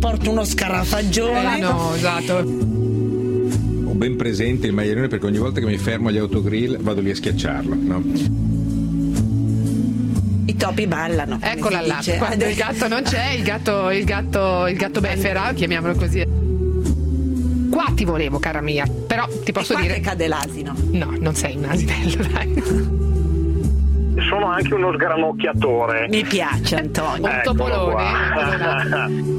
porto uno scarafaggione. No, esatto. Ho ben presente il maialone perché ogni volta che mi fermo agli autogrill vado lì a schiacciarlo, no? I topi ballano. Eccola là, quando il gatto non c'è, il gatto befera, chiamiamolo così. Qua ti volevo, cara mia, però ti posso dire che cade l'asino. No, non sei un asinello, dai. Sono anche uno sgranocchiatore. Mi piace, Antonio. Un topolone.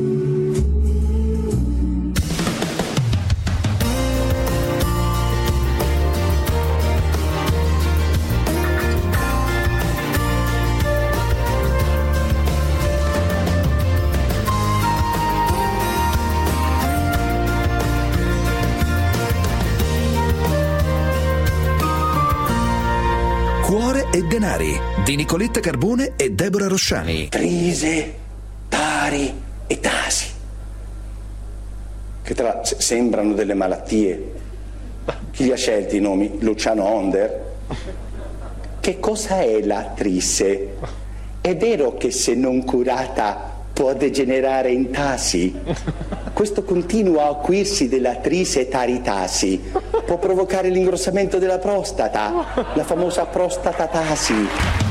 Cuore e denari di Nicoletta Carbone e Deborah Rosciani. Trise, tari e tasi, che tra sembrano delle malattie. Chi li ha scelti i nomi? Luciano Onder? Che cosa è la trisse? È vero che se non curata può degenerare in tasi? Questo continuo acuirsi della trisetarietasi può provocare l'ingrossamento della prostata, la famosa prostatasi.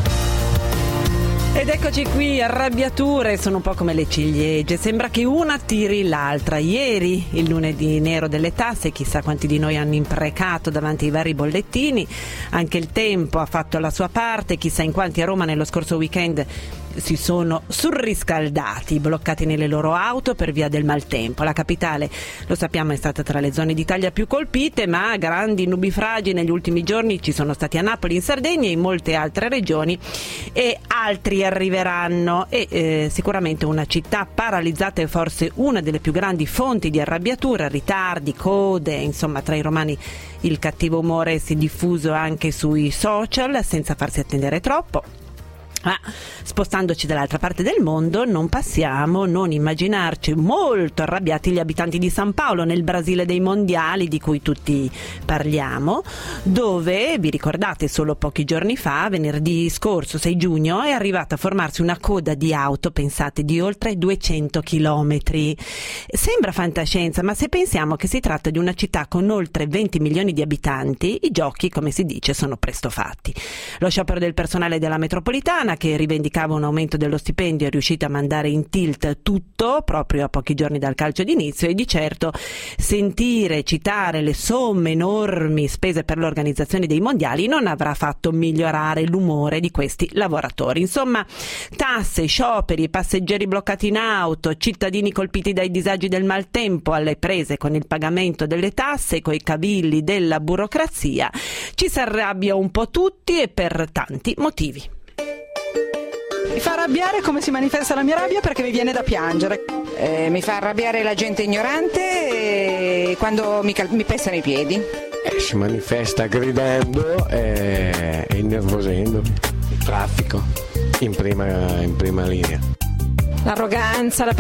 Ed eccoci qui, arrabbiature sono un po' come le ciliegie, sembra che una tiri l'altra. Ieri, il lunedì nero delle tasse, chissà quanti di noi hanno imprecato davanti ai vari bollettini, anche il tempo ha fatto la sua parte, chissà in quanti a Roma nello scorso weekend si sono surriscaldati, bloccati nelle loro auto per via del maltempo. La capitale, lo sappiamo, è stata tra le zone d'Italia più colpite, ma grandi nubifragi negli ultimi giorni ci sono stati a Napoli, in Sardegna e in molte altre regioni, e altri arriveranno. E sicuramente una città paralizzata è forse una delle più grandi fonti di arrabbiatura, ritardi, code, insomma tra i romani il cattivo umore si è diffuso anche sui social senza farsi attendere troppo. Ma spostandoci dall'altra parte del mondo non possiamo non immaginarci molto arrabbiati gli abitanti di San Paolo, nel Brasile dei mondiali di cui tutti parliamo, dove, vi ricordate, solo pochi giorni fa, venerdì scorso 6 giugno, è arrivata a formarsi una coda di auto, pensate, di oltre 200 chilometri. Sembra fantascienza, ma se pensiamo che si tratta di una città con oltre 20 milioni di abitanti, i giochi, come si dice, sono presto fatti. Lo sciopero del personale della metropolitana, che rivendicava un aumento dello stipendio, è riuscita a mandare in tilt tutto proprio a pochi giorni dal calcio d'inizio, e di certo sentire citare le somme enormi spese per l'organizzazione dei mondiali non avrà fatto migliorare l'umore di questi lavoratori. Insomma, tasse, scioperi, passeggeri bloccati in auto, cittadini colpiti dai disagi del maltempo, alle prese con il pagamento delle tasse, coi cavilli della burocrazia. Ci si arrabbia un po' tutti e per tanti motivi. Mi fa arrabbiare come si manifesta la mia rabbia, perché mi viene da piangere. Mi fa arrabbiare la gente ignorante quando mi pestano i piedi. Si manifesta gridando e innervosendo. Il traffico in prima linea. L'arroganza, la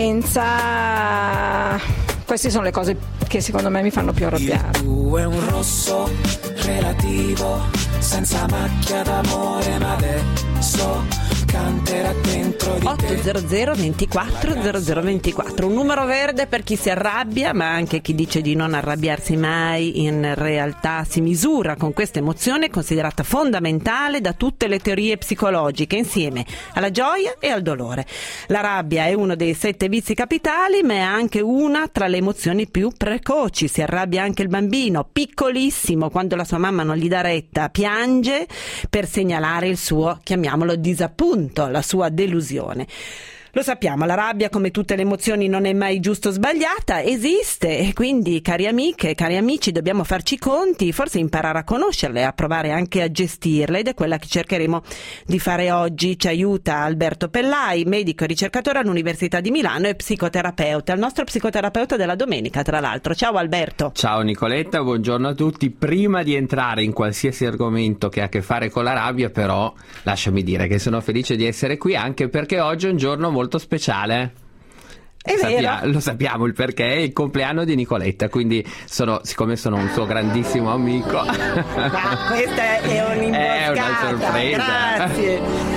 prepotenza, queste sono le cose che secondo me mi fanno più arrabbiare. Tu è un rosso relativo, senza macchia d'amore, ma adesso canterà dentro di te. 800 24 0024, un numero verde per chi si arrabbia, ma anche chi dice di non arrabbiarsi mai. In realtà si misura con questa emozione considerata fondamentale da tutte le teorie psicologiche, insieme alla gioia e al dolore. La rabbia è uno dei 7 vizi capitali, ma è anche una tra le emozioni più precoci. Si arrabbia anche il bambino, piccolissimo, quando la sua mamma non gli dà retta, piange per segnalare il suo, chiamiamolo, disappunto, la sua delusione. Lo sappiamo, la rabbia, come tutte le emozioni, non è mai giusto o sbagliata, esiste, e quindi, cari amiche, cari amici, dobbiamo farci i conti, forse imparare a conoscerle, a provare anche a gestirle, ed è quella che cercheremo di fare oggi. Ci aiuta Alberto Pellai, medico e ricercatore all'Università di Milano e psicoterapeuta, il nostro psicoterapeuta della domenica, tra l'altro. Ciao Alberto. Ciao Nicoletta, buongiorno a tutti. Prima di entrare in qualsiasi argomento che ha a che fare con la rabbia, però, lasciami dire che sono felice di essere qui, anche perché oggi è un giorno molto speciale. Lo sappiamo il perché, è il compleanno di Nicoletta, quindi siccome sono un suo grandissimo amico. Questa è un'imboscata. È una sorpresa. Grazie. Ha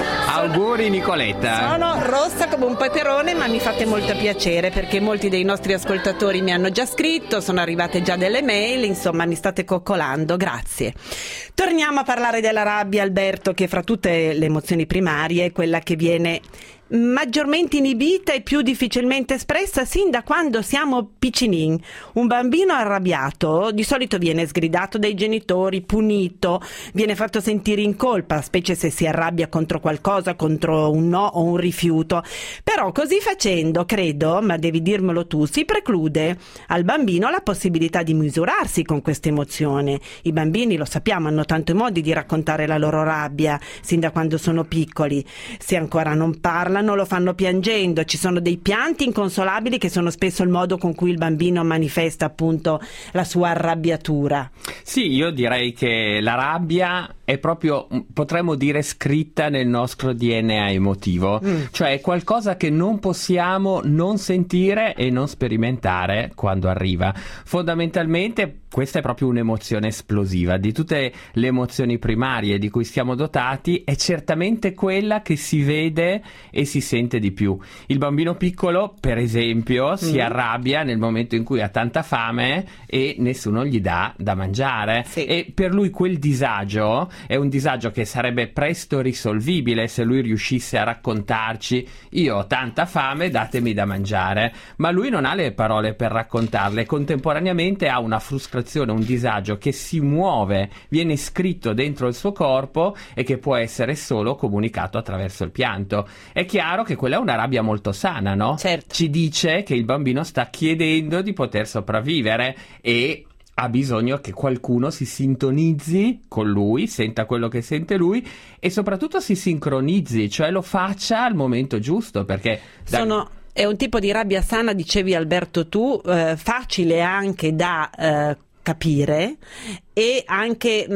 Auguri Nicoletta. Sono rossa come un peperone, ma mi fate molto piacere perché molti dei nostri ascoltatori mi hanno già scritto, sono arrivate già delle mail, insomma mi state coccolando, grazie. Torniamo a parlare della rabbia, Alberto, che fra tutte le emozioni primarie è quella che viene maggiormente inibita e più difficilmente espressa sin da quando siamo piccinin. Un bambino arrabbiato di solito viene sgridato dai genitori, punito, viene fatto sentire in colpa, specie se si arrabbia contro qualcosa, contro un no o un rifiuto. Però così facendo, credo, ma devi dirmelo tu, si preclude al bambino la possibilità di misurarsi con questa emozione. I bambini, lo sappiamo, hanno tanti modi di raccontare la loro rabbia sin da quando sono piccoli. Se ancora non parlano, lo fanno piangendo, ci sono dei pianti inconsolabili che sono spesso il modo con cui il bambino manifesta appunto la sua arrabbiatura. Sì, io direi che la rabbia è proprio, potremmo dire, scritta nel nostro DNA emotivo, cioè è qualcosa che non possiamo non sentire e non sperimentare quando arriva. Fondamentalmente questa è proprio un'emozione esplosiva. Di tutte le emozioni primarie di cui siamo dotati, è certamente quella che si vede e si sente di più. Il bambino piccolo, per esempio, si arrabbia nel momento in cui ha tanta fame e nessuno gli dà da mangiare. Sì. E per lui quel disagio è un disagio che sarebbe presto risolvibile se lui riuscisse a raccontarci: io ho tanta fame, datemi da mangiare. Ma lui non ha le parole per raccontarle, contemporaneamente ha una frustrazione, un disagio che si muove, viene scritto dentro il suo corpo e che può essere solo comunicato attraverso il pianto. È chiaro che quella è una rabbia molto sana, no? Certo. Ci dice che il bambino sta chiedendo di poter sopravvivere e ha bisogno che qualcuno si sintonizzi con lui, senta quello che sente lui e soprattutto si sincronizzi, cioè lo faccia al momento giusto, perché è un tipo di rabbia sana, dicevi Alberto tu, facile anche da capire e anche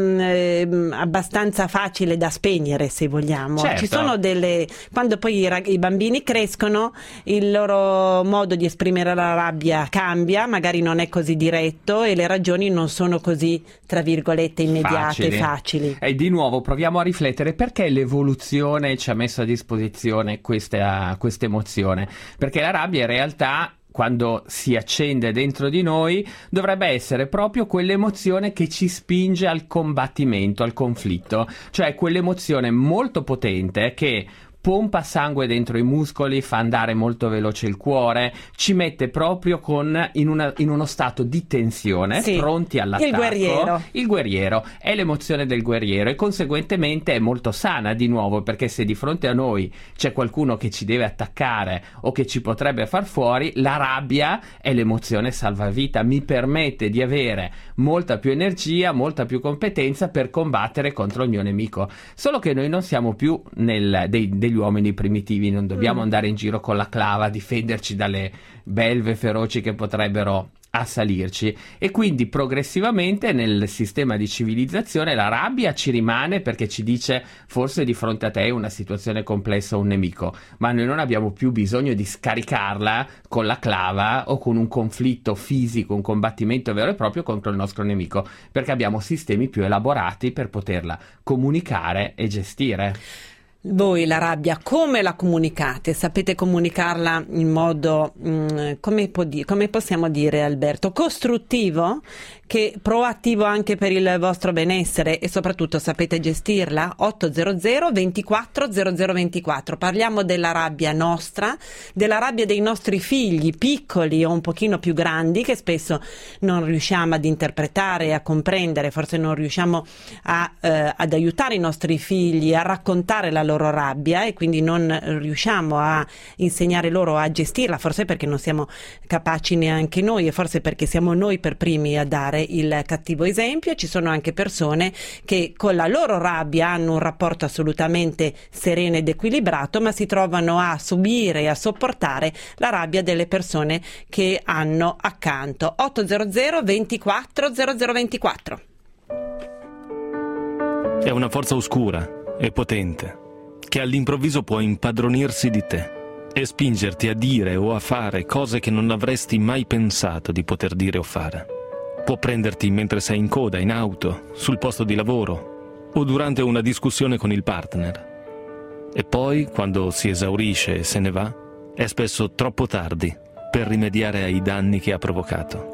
abbastanza facile da spegnere, se vogliamo. Certo. Ci sono quando poi i bambini crescono, il loro modo di esprimere la rabbia cambia, magari non è così diretto e le ragioni non sono così, tra virgolette, immediate, facili. E di nuovo proviamo a riflettere perché l'evoluzione ci ha messo a disposizione questa emozione, perché la rabbia in realtà, quando si accende dentro di noi, dovrebbe essere proprio quell'emozione che ci spinge al combattimento, al conflitto, cioè quell'emozione molto potente che pompa sangue dentro i muscoli, fa andare molto veloce il cuore, ci mette proprio in uno stato di tensione, sì, pronti all'attacco. Il guerriero è l'emozione del guerriero e conseguentemente è molto sana, di nuovo, perché se di fronte a noi c'è qualcuno che ci deve attaccare o che ci potrebbe far fuori, la rabbia è l'emozione salvavita, mi permette di avere molta più energia, molta più competenza per combattere contro il mio nemico. Solo che noi non siamo più degli uomini primitivi, non dobbiamo andare in giro con la clava a difenderci dalle belve feroci che potrebbero assalirci, e quindi progressivamente nel sistema di civilizzazione la rabbia ci rimane perché ci dice: forse di fronte a te è una situazione complessa, un nemico, ma noi non abbiamo più bisogno di scaricarla con la clava o con un conflitto fisico, un combattimento vero e proprio contro il nostro nemico, perché abbiamo sistemi più elaborati per poterla comunicare e gestire. Voi la rabbia come la comunicate? Sapete comunicarla in modo, come possiamo dire, Alberto, costruttivo, che proattivo anche per il vostro benessere, e soprattutto sapete gestirla? 800 24 0024. Parliamo della rabbia nostra, della rabbia dei nostri figli piccoli o un pochino più grandi, che spesso non riusciamo ad interpretare e a comprendere, forse non riusciamo ad aiutare i nostri figli a raccontare la loro rabbia e quindi non riusciamo a insegnare loro a gestirla, forse perché non siamo capaci neanche noi e forse perché siamo noi per primi a dare il cattivo esempio. Ci sono anche persone che con la loro rabbia hanno un rapporto assolutamente sereno ed equilibrato, ma si trovano a subire e a sopportare la rabbia delle persone che hanno accanto. 800 24 0024. È una forza oscura e potente che all'improvviso può impadronirsi di te e spingerti a dire o a fare cose che non avresti mai pensato di poter dire o fare. Può prenderti mentre sei in coda, in auto, sul posto di lavoro o durante una discussione con il partner. E poi, quando si esaurisce e se ne va, è spesso troppo tardi per rimediare ai danni che ha provocato.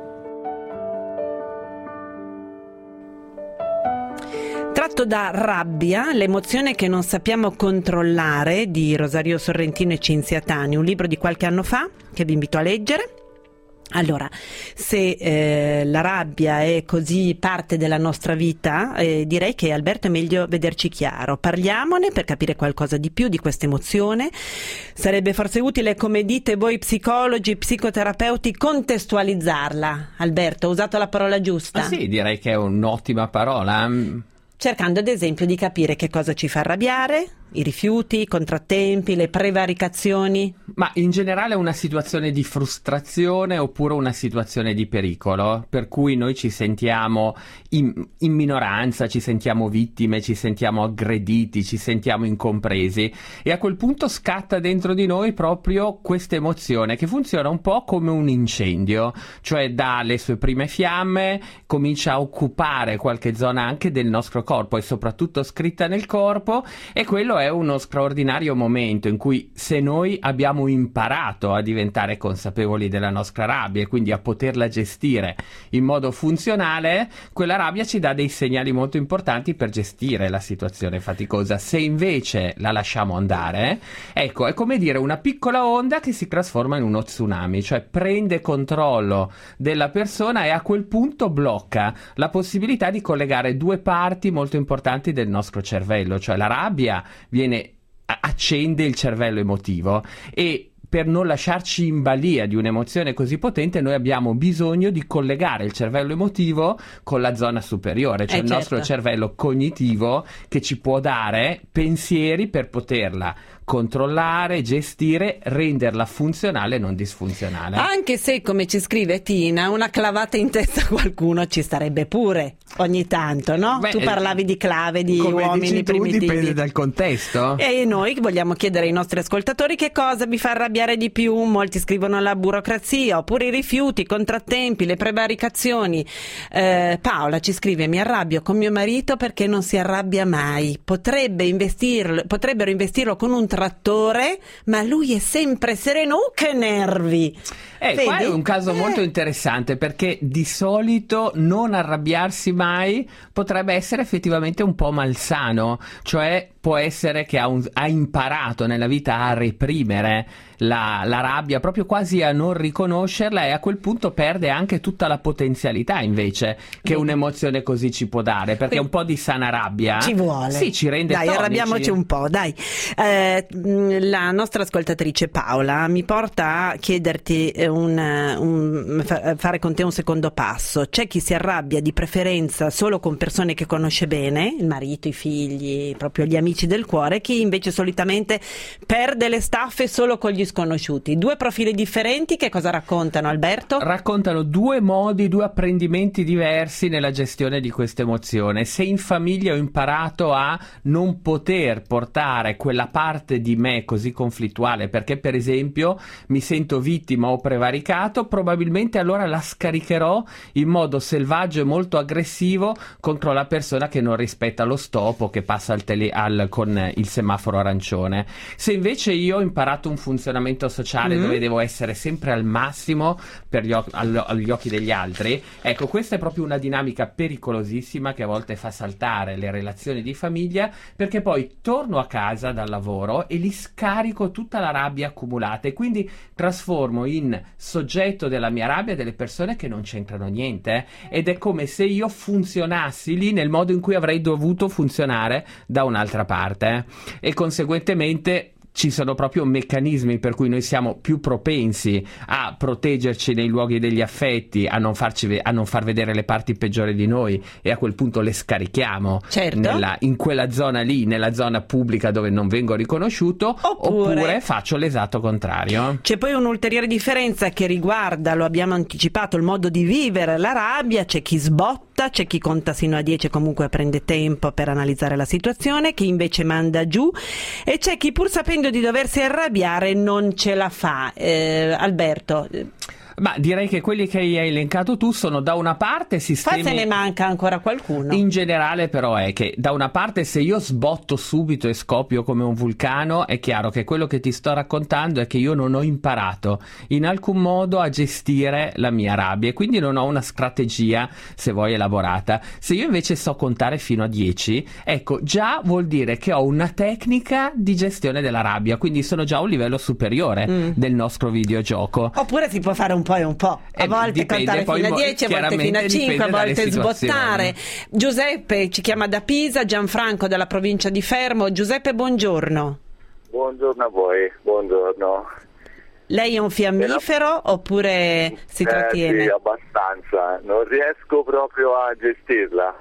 Tratto da Rabbia, l'emozione che non sappiamo controllare, di Rosario Sorrentino e Cinzia Tani, un libro di qualche anno fa che vi invito a leggere. Allora, se la rabbia è così parte della nostra vita, direi che, Alberto, è meglio vederci chiaro. Parliamone per capire qualcosa di più di questa emozione. Sarebbe forse utile, come dite voi psicologi, psicoterapeuti, contestualizzarla. Alberto, ho usato la parola giusta? Sì, direi che è un'ottima parola. Cercando ad esempio di capire che cosa ci fa arrabbiare, i rifiuti, i contrattempi, le prevaricazioni. Ma in generale una situazione di frustrazione oppure una situazione di pericolo, per cui noi ci sentiamo in minoranza, ci sentiamo vittime, ci sentiamo aggrediti, ci sentiamo incompresi, e a quel punto scatta dentro di noi proprio questa emozione che funziona un po' come un incendio, cioè dà le sue prime fiamme, comincia a occupare qualche zona anche del nostro corpo, e soprattutto scritta nel corpo, e quello è uno straordinario momento in cui, se noi abbiamo imparato a diventare consapevoli della nostra rabbia e quindi a poterla gestire in modo funzionale, quella rabbia ci dà dei segnali molto importanti per gestire la situazione faticosa. Se invece la lasciamo andare, ecco, è come dire una piccola onda che si trasforma in uno tsunami, cioè prende controllo della persona e a quel punto blocca la possibilità di collegare due parti molto importanti del nostro cervello, cioè la rabbia accende il cervello emotivo, e per non lasciarci in balia di un'emozione così potente noi abbiamo bisogno di collegare il cervello emotivo con la zona superiore, cioè il nostro cervello cognitivo, che ci può dare pensieri per poterla controllare, gestire, renderla funzionale e non disfunzionale. Anche se, come ci scrive Tina, una clavata in testa a qualcuno ci starebbe pure ogni tanto, no? Beh, tu parlavi di clave, di uomini primitivi. Dipende dal contesto. E noi vogliamo chiedere ai nostri ascoltatori che cosa vi fa arrabbiare di più. Molti scrivono la burocrazia, oppure i rifiuti, i contrattempi, le prevaricazioni. Paola ci scrive: mi arrabbio con mio marito perché non si arrabbia mai. Potrebbero investirlo con un trattore, ma lui è sempre sereno. Che nervi! Qua è un caso molto interessante, perché di solito non arrabbiarsi mai potrebbe essere effettivamente un po' malsano, cioè può essere che ha imparato nella vita a reprimere la rabbia, proprio quasi a non riconoscerla, e a quel punto perde anche tutta la potenzialità invece che un'emozione così ci può dare, perché un po' di sana rabbia ci vuole. Sì, ci rende dai, tonici. Arrabbiamoci un po', dai. La nostra ascoltatrice Paola mi porta a chiederti fare con te un secondo passo. C'è chi si arrabbia di preferenza solo con persone che conosce bene, il marito, i figli, proprio gli amici del cuore, chi invece solitamente perde le staffe solo con gli sconosciuti. Due profili differenti, che cosa raccontano, Alberto? Raccontano due modi, due apprendimenti diversi nella gestione di questa emozione. Se in famiglia ho imparato a non poter portare quella parte di me così conflittuale perché per esempio mi sento vittima o prevaricato, probabilmente allora la scaricherò in modo selvaggio e molto aggressivo contro la persona che non rispetta lo stop o che passa con il semaforo arancione. Se invece io ho imparato un funzionamento sociale dove devo essere sempre al massimo per agli occhi degli altri, ecco, questa è proprio una dinamica pericolosissima che a volte fa saltare le relazioni di famiglia, perché poi torno a casa dal lavoro e li scarico tutta la rabbia accumulata e quindi trasformo in soggetto della mia rabbia delle persone che non c'entrano niente, ed è come se io funzionassi lì nel modo in cui avrei dovuto funzionare da un'altra parte, e conseguentemente ci sono proprio meccanismi per cui noi siamo più propensi a proteggerci nei luoghi degli affetti, a non far vedere le parti peggiori di noi, e a quel punto le scarichiamo in quella zona lì, nella zona pubblica dove non vengo riconosciuto, oppure faccio l'esatto contrario. C'è poi un'ulteriore differenza che riguarda, lo abbiamo anticipato, il modo di vivere la rabbia. C'è chi sbotta, c'è chi conta sino a 10 e comunque prende tempo per analizzare la situazione, chi invece manda giù, e c'è chi, pur sapendo di doversi arrabbiare, non ce la fa. Alberto? Ma direi che quelli che hai elencato tu sono da una parte sistemi... Poi se ne manca ancora qualcuno. In generale però è che da una parte se io sbotto subito e scoppio come un vulcano, è chiaro che quello che ti sto raccontando è che io non ho imparato in alcun modo a gestire la mia rabbia e quindi non ho una strategia, se vuoi, elaborata. Se io invece so contare fino a 10, ecco, già vuol dire che ho una tecnica di gestione della rabbia, quindi sono già a un livello superiore del nostro videogioco. Oppure si può fare un po' e un po', a volte contare fino a 10, a volte fino a 5, a volte sbottare. Giuseppe ci chiama da Pisa, Gianfranco dalla provincia di Fermo. Giuseppe, buongiorno. Buongiorno a voi, buongiorno. Lei è un fiammifero oppure si trattiene? Sì, abbastanza, non riesco proprio a gestirla.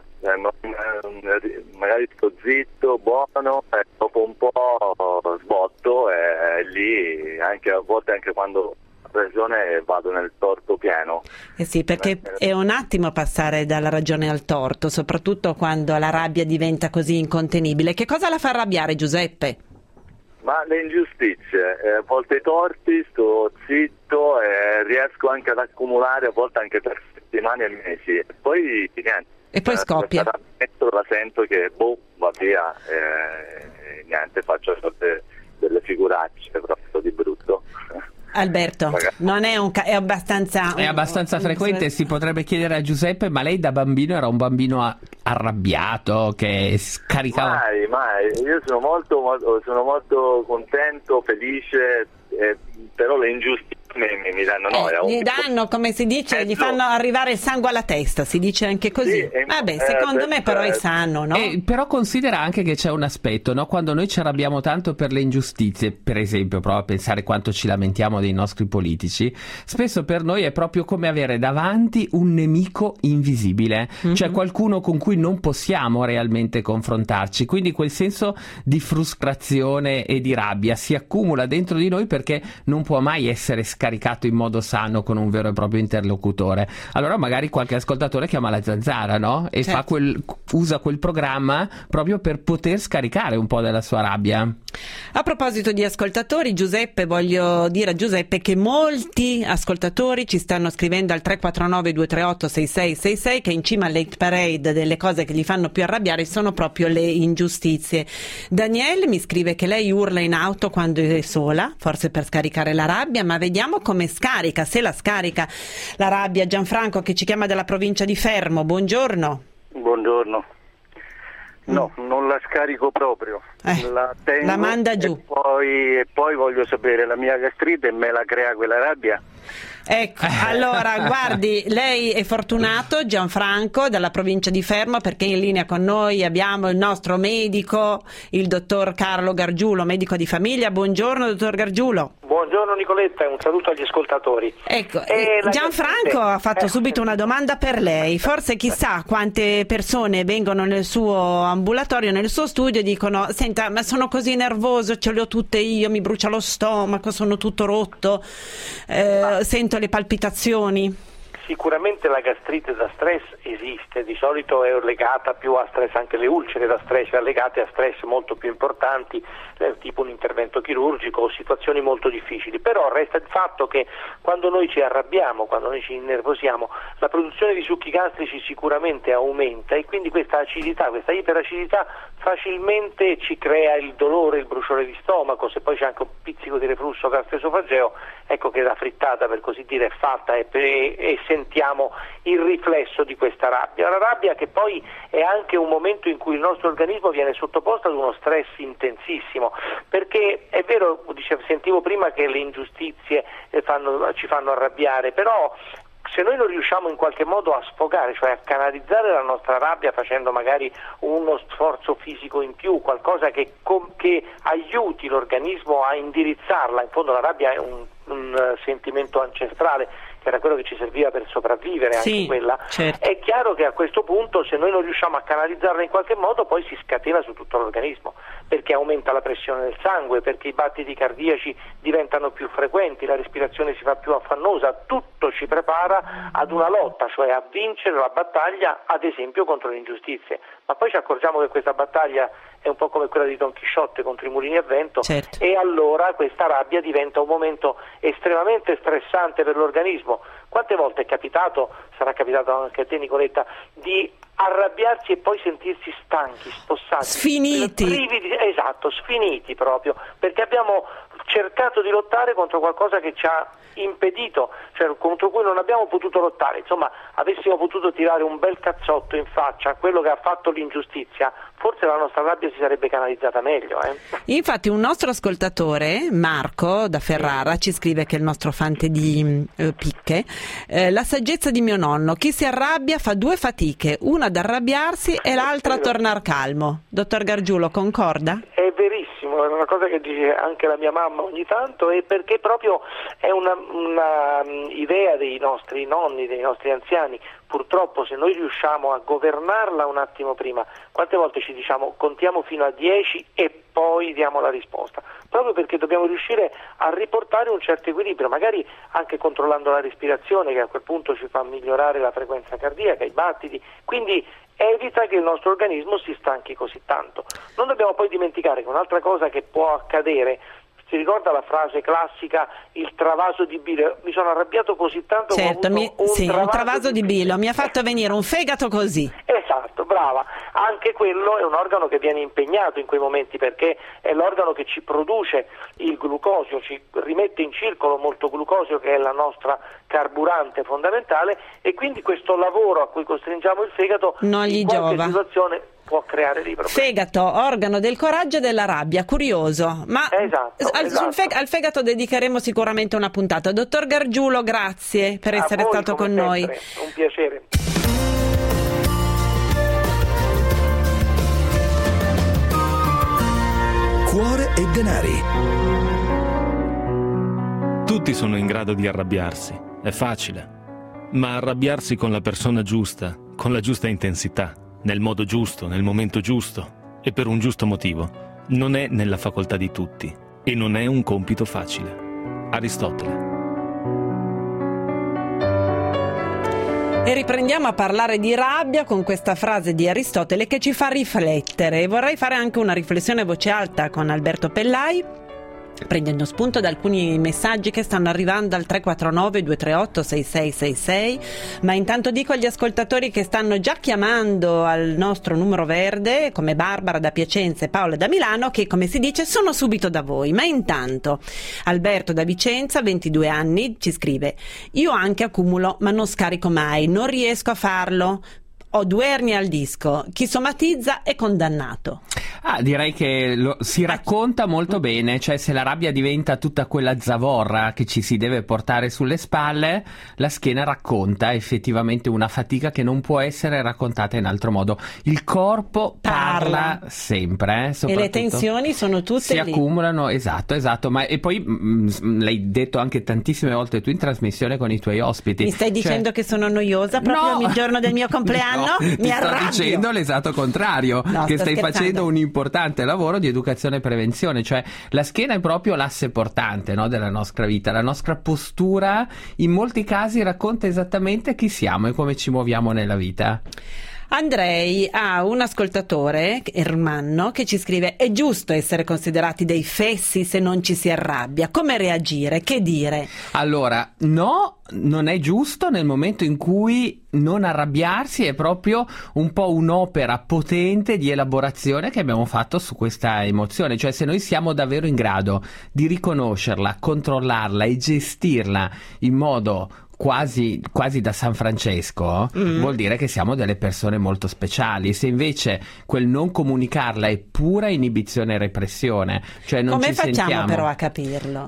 Magari sto zitto, buono, e dopo un po' sbotto e lì anche a volte anche quando ho ragione vado nel torto pieno. Sì, perché è un attimo passare dalla ragione al torto, soprattutto quando la rabbia diventa così incontenibile. Che cosa la fa arrabbiare, Giuseppe? Ma le ingiustizie, a volte i torti, sto zitto e riesco anche ad accumulare a volte anche per settimane e mesi e poi niente. E poi scoppia. La sento che va via e niente, faccio delle figuracce proprio di brutto. Alberto, non è è abbastanza frequente. Si potrebbe chiedere a Giuseppe, ma lei da bambino era un bambino arrabbiato che scaricava? Mai, io sono molto contento, felice, però le ingiustizie mi danno noia. Gli danno, come si dice, gli fanno arrivare il sangue alla testa, si dice anche così. Sì, vabbè, secondo me però è sano, no? Però considera anche che c'è un aspetto, no? Quando noi ci arrabbiamo tanto per le ingiustizie, per esempio, prova a pensare quanto ci lamentiamo dei nostri politici, spesso per noi è proprio come avere davanti un nemico invisibile, cioè qualcuno con cui non possiamo realmente confrontarci, quindi quel senso di frustrazione e di rabbia si accumula dentro di noi perché non può mai essere scaricato in modo sano con un vero e proprio interlocutore. Allora magari qualche ascoltatore chiama la zanzara, no? E certo, usa quel programma proprio per poter scaricare un po' della sua rabbia. A proposito di ascoltatori, Giuseppe, voglio dire a Giuseppe che molti ascoltatori ci stanno scrivendo al 349 238 6666 che in cima all'hate parade delle cose che gli fanno più arrabbiare sono proprio le ingiustizie. Daniele mi scrive che lei urla in auto quando è sola, forse per scaricare la rabbia, ma vediamo come scarica, se la scarica la rabbia. Gianfranco che ci chiama dalla provincia di Fermo, buongiorno. Buongiorno. No, non la scarico proprio, la tengo, la manda giù. E poi voglio sapere, la mia gastrite me la crea quella rabbia? Ecco, allora guardi, lei è fortunato, Gianfranco dalla provincia di Fermo, perché in linea con noi abbiamo il nostro medico, il dottor Carlo Gargiulo, medico di famiglia. Buongiorno dottor Gargiulo. Buongiorno Nicoletta e un saluto agli ascoltatori. Ecco, Gianfranco ha fatto subito una domanda per lei. Forse chissà quante persone vengono nel suo ambulatorio, nel suo studio e dicono: senta, ma sono così nervoso, ce le ho tutte io, mi brucia lo stomaco, sono tutto rotto, sento le palpitazioni. Sicuramente la gastrite da stress esiste, di solito è legata più a stress, anche le ulcere da stress legate a stress molto più importanti, tipo un intervento chirurgico o situazioni molto difficili, però resta il fatto che quando noi ci arrabbiamo, quando noi ci innervosiamo, la produzione di succhi gastrici sicuramente aumenta e quindi questa acidità, questa iperacidità facilmente ci crea il dolore, il bruciore di stomaco. Se poi c'è anche un pizzico di reflusso gastroesofageo, ecco che la frittata, per così dire, è fatta e sentiamo il riflesso di questa rabbia. La rabbia che poi è anche un momento in cui il nostro organismo viene sottoposto ad uno stress intensissimo, perché è vero, sentivo prima che le ingiustizie ci fanno arrabbiare, però se noi non riusciamo in qualche modo a sfogare, cioè a canalizzare la nostra rabbia facendo magari uno sforzo fisico in più, qualcosa che aiuti l'organismo a indirizzarla, in fondo la rabbia è un sentimento ancestrale, che era quello che ci serviva per sopravvivere, anche quella, certo. È chiaro che a questo punto, se noi non riusciamo a canalizzarla in qualche modo, poi si scatena su tutto l'organismo, perché aumenta la pressione del sangue, perché i battiti cardiaci diventano più frequenti, la respirazione si fa più affannosa, tutto ci prepara ad una lotta, cioè a vincere la battaglia, ad esempio contro le ingiustizie, ma poi ci accorgiamo che questa battaglia è un po' come quella di Don Chisciotte contro i mulini a vento, certo. E allora questa rabbia diventa un momento estremamente stressante per l'organismo. Quante volte è capitato, sarà capitato anche a te Nicoletta, di arrabbiarsi e poi sentirsi stanchi, spossati, sfiniti, esatto, sfiniti proprio, perché abbiamo cercato di lottare contro qualcosa che ci ha impedito, cioè contro cui non abbiamo potuto lottare. Insomma, avessimo potuto tirare un bel cazzotto in faccia a quello che ha fatto l'ingiustizia, forse la nostra rabbia si sarebbe canalizzata meglio. Infatti un nostro ascoltatore, Marco da Ferrara, ci scrive, che è il nostro fante di picche, la saggezza di mio nonno: chi si arrabbia fa due fatiche, una ad arrabbiarsi e l'altra a tornar calmo. Dottor Gargiulo, concorda? È verissimo, è una cosa che dice anche la mia mamma ogni tanto, e perché proprio è una idea dei nostri nonni, dei nostri anziani. Purtroppo, se noi riusciamo a governarla un attimo prima, quante volte ci diciamo contiamo fino a 10 e poi diamo la risposta, proprio perché dobbiamo riuscire a riportare un certo equilibrio, magari anche controllando la respirazione, che a quel punto ci fa migliorare la frequenza cardiaca, i battiti, quindi evita che il nostro organismo si stanchi così tanto. Non dobbiamo poi dimenticare che un'altra cosa che può accadere, si ricorda la frase classica, il travaso di bile? Mi sono arrabbiato così tanto, certo, che ho avuto un travaso di bile mi ha fatto venire un fegato così. Esatto, brava. Anche quello è un organo che viene impegnato in quei momenti, perché è l'organo che ci produce il glucosio, ci rimette in circolo molto glucosio, che è la nostra carburante fondamentale, e quindi questo lavoro a cui costringiamo il fegato non gli in qualche giova. Situazione può creare dei problemi. Fegato, organo del coraggio e della rabbia, curioso, ma esatto. Al fegato dedicheremo sicuramente una puntata. Dottor Gargiulo, grazie per essere stato con noi. Un piacere. Cuore e denari. Tutti sono in grado di arrabbiarsi, è facile, ma arrabbiarsi con la persona giusta, con la giusta intensità, nel modo giusto, nel momento giusto e per un giusto motivo, non è nella facoltà di tutti e non è un compito facile. Aristotele. E riprendiamo a parlare di rabbia con questa frase di Aristotele che ci fa riflettere. Vorrei fare anche una riflessione a voce alta con Alberto Pellai, prendendo spunto da alcuni messaggi che stanno arrivando al 349-238-6666, ma intanto dico agli ascoltatori che stanno già chiamando al nostro numero verde, come Barbara da Piacenza e Paola da Milano, che, come si dice, sono subito da voi. Ma intanto Alberto da Vicenza, 22 anni, ci scrive: io anche accumulo ma non scarico mai, non riesco a farlo, ho 2 ernie al disco, chi somatizza è condannato. Direi che si racconta molto bene, cioè se la rabbia diventa tutta quella zavorra che ci si deve portare sulle spalle, la schiena racconta effettivamente una fatica che non può essere raccontata in altro modo. Il corpo parla sempre, e le tensioni sono tutte si lì. Accumulano, esatto, ma e poi l'hai detto anche tantissime volte tu in trasmissione con i tuoi ospiti. Mi stai dicendo che sono noiosa proprio il giorno del mio compleanno? No, mi ti arrabbio. sto dicendo l'esatto contrario, che stai facendo un importante lavoro di educazione e prevenzione, cioè la schiena è proprio l'asse portante, no, della nostra vita, la nostra postura in molti casi racconta esattamente chi siamo e come ci muoviamo nella vita. Andrei ha un ascoltatore, Ermanno, che ci scrive: è giusto essere considerati dei fessi se non ci si arrabbia, come reagire, che dire? Allora, no, non è giusto nel momento in cui non arrabbiarsi è proprio un po' un'opera potente di elaborazione che abbiamo fatto su questa emozione, cioè se noi siamo davvero in grado di riconoscerla, controllarla e gestirla in modo quasi da San Francesco, vuol dire che siamo delle persone molto speciali. Se invece quel non comunicarla è pura inibizione e repressione, cioè non come ci facciamo sentiamo, però a capirlo?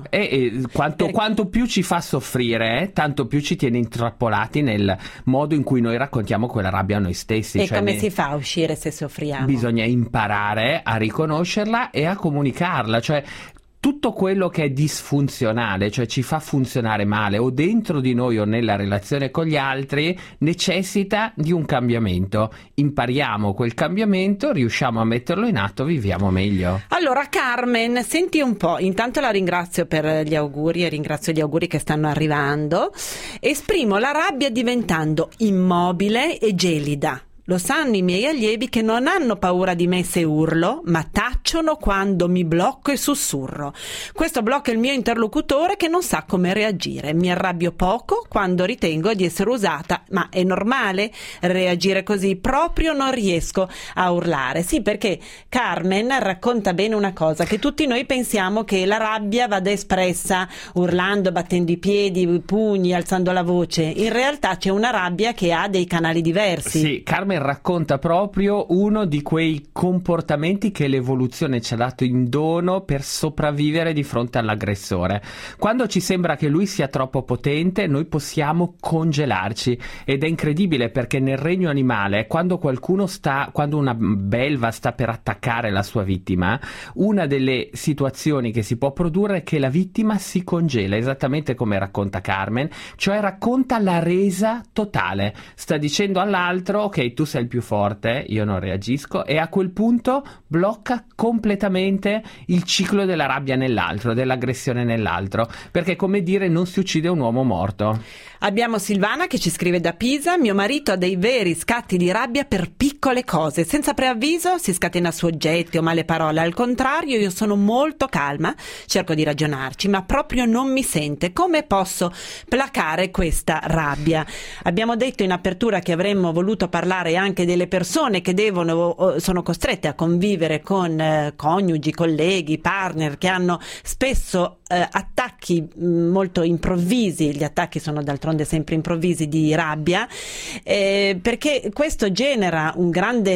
Quanto più ci fa soffrire, tanto più ci tiene intrappolati nel modo in cui noi raccontiamo quella rabbia a noi stessi. E cioè come si fa a uscire se soffriamo? Bisogna imparare a riconoscerla e a comunicarla, cioè tutto quello che è disfunzionale, cioè ci fa funzionare male o dentro di noi o nella relazione con gli altri, necessita di un cambiamento. Impariamo quel cambiamento, riusciamo a metterlo in atto, viviamo meglio. Allora Carmen, senti un po', intanto la ringrazio per gli auguri e ringrazio gli auguri che stanno arrivando. Esprimo la rabbia diventando immobile e gelida. Lo sanno i miei allievi che non hanno paura di me se urlo, ma tacciono quando mi blocco e sussurro. Questo blocca il mio interlocutore che non sa come reagire. Mi arrabbio poco quando ritengo di essere usata, ma è normale reagire così? Proprio non riesco a urlare. Sì, perché Carmen racconta bene una cosa, che tutti noi pensiamo che la rabbia vada espressa urlando, battendo i piedi, i pugni, alzando la voce. In realtà c'è una rabbia che ha dei canali diversi. Sì, Carmen racconta proprio uno di quei comportamenti che l'evoluzione ci ha dato in dono per sopravvivere di fronte all'aggressore. Quando ci sembra che lui sia troppo potente, noi possiamo congelarci, ed è incredibile perché nel regno animale, quando una belva sta per attaccare la sua vittima, una delle situazioni che si può produrre è che la vittima si congela, esattamente come racconta Carmen, cioè racconta la resa totale, sta dicendo all'altro: ok, tu sei il più forte, io non reagisco, e a quel punto blocca completamente il ciclo della rabbia nell'altro, dell'aggressione nell'altro, perché, come dire, non si uccide un uomo morto. Abbiamo Silvana che ci scrive da Pisa: mio marito ha dei veri scatti di rabbia per piccole cose, senza preavviso si scatena su oggetti o male parole. Al contrario, io sono molto calma, cerco di ragionarci, ma proprio non mi sente. Come posso placare questa rabbia? Abbiamo detto in apertura che avremmo voluto parlare anche delle persone che sono costrette a convivere con coniugi, colleghi, partner, che hanno spesso attacchi molto improvvisi. Gli attacchi sono d'altronde sempre improvvisi, di rabbia, perché questo genera un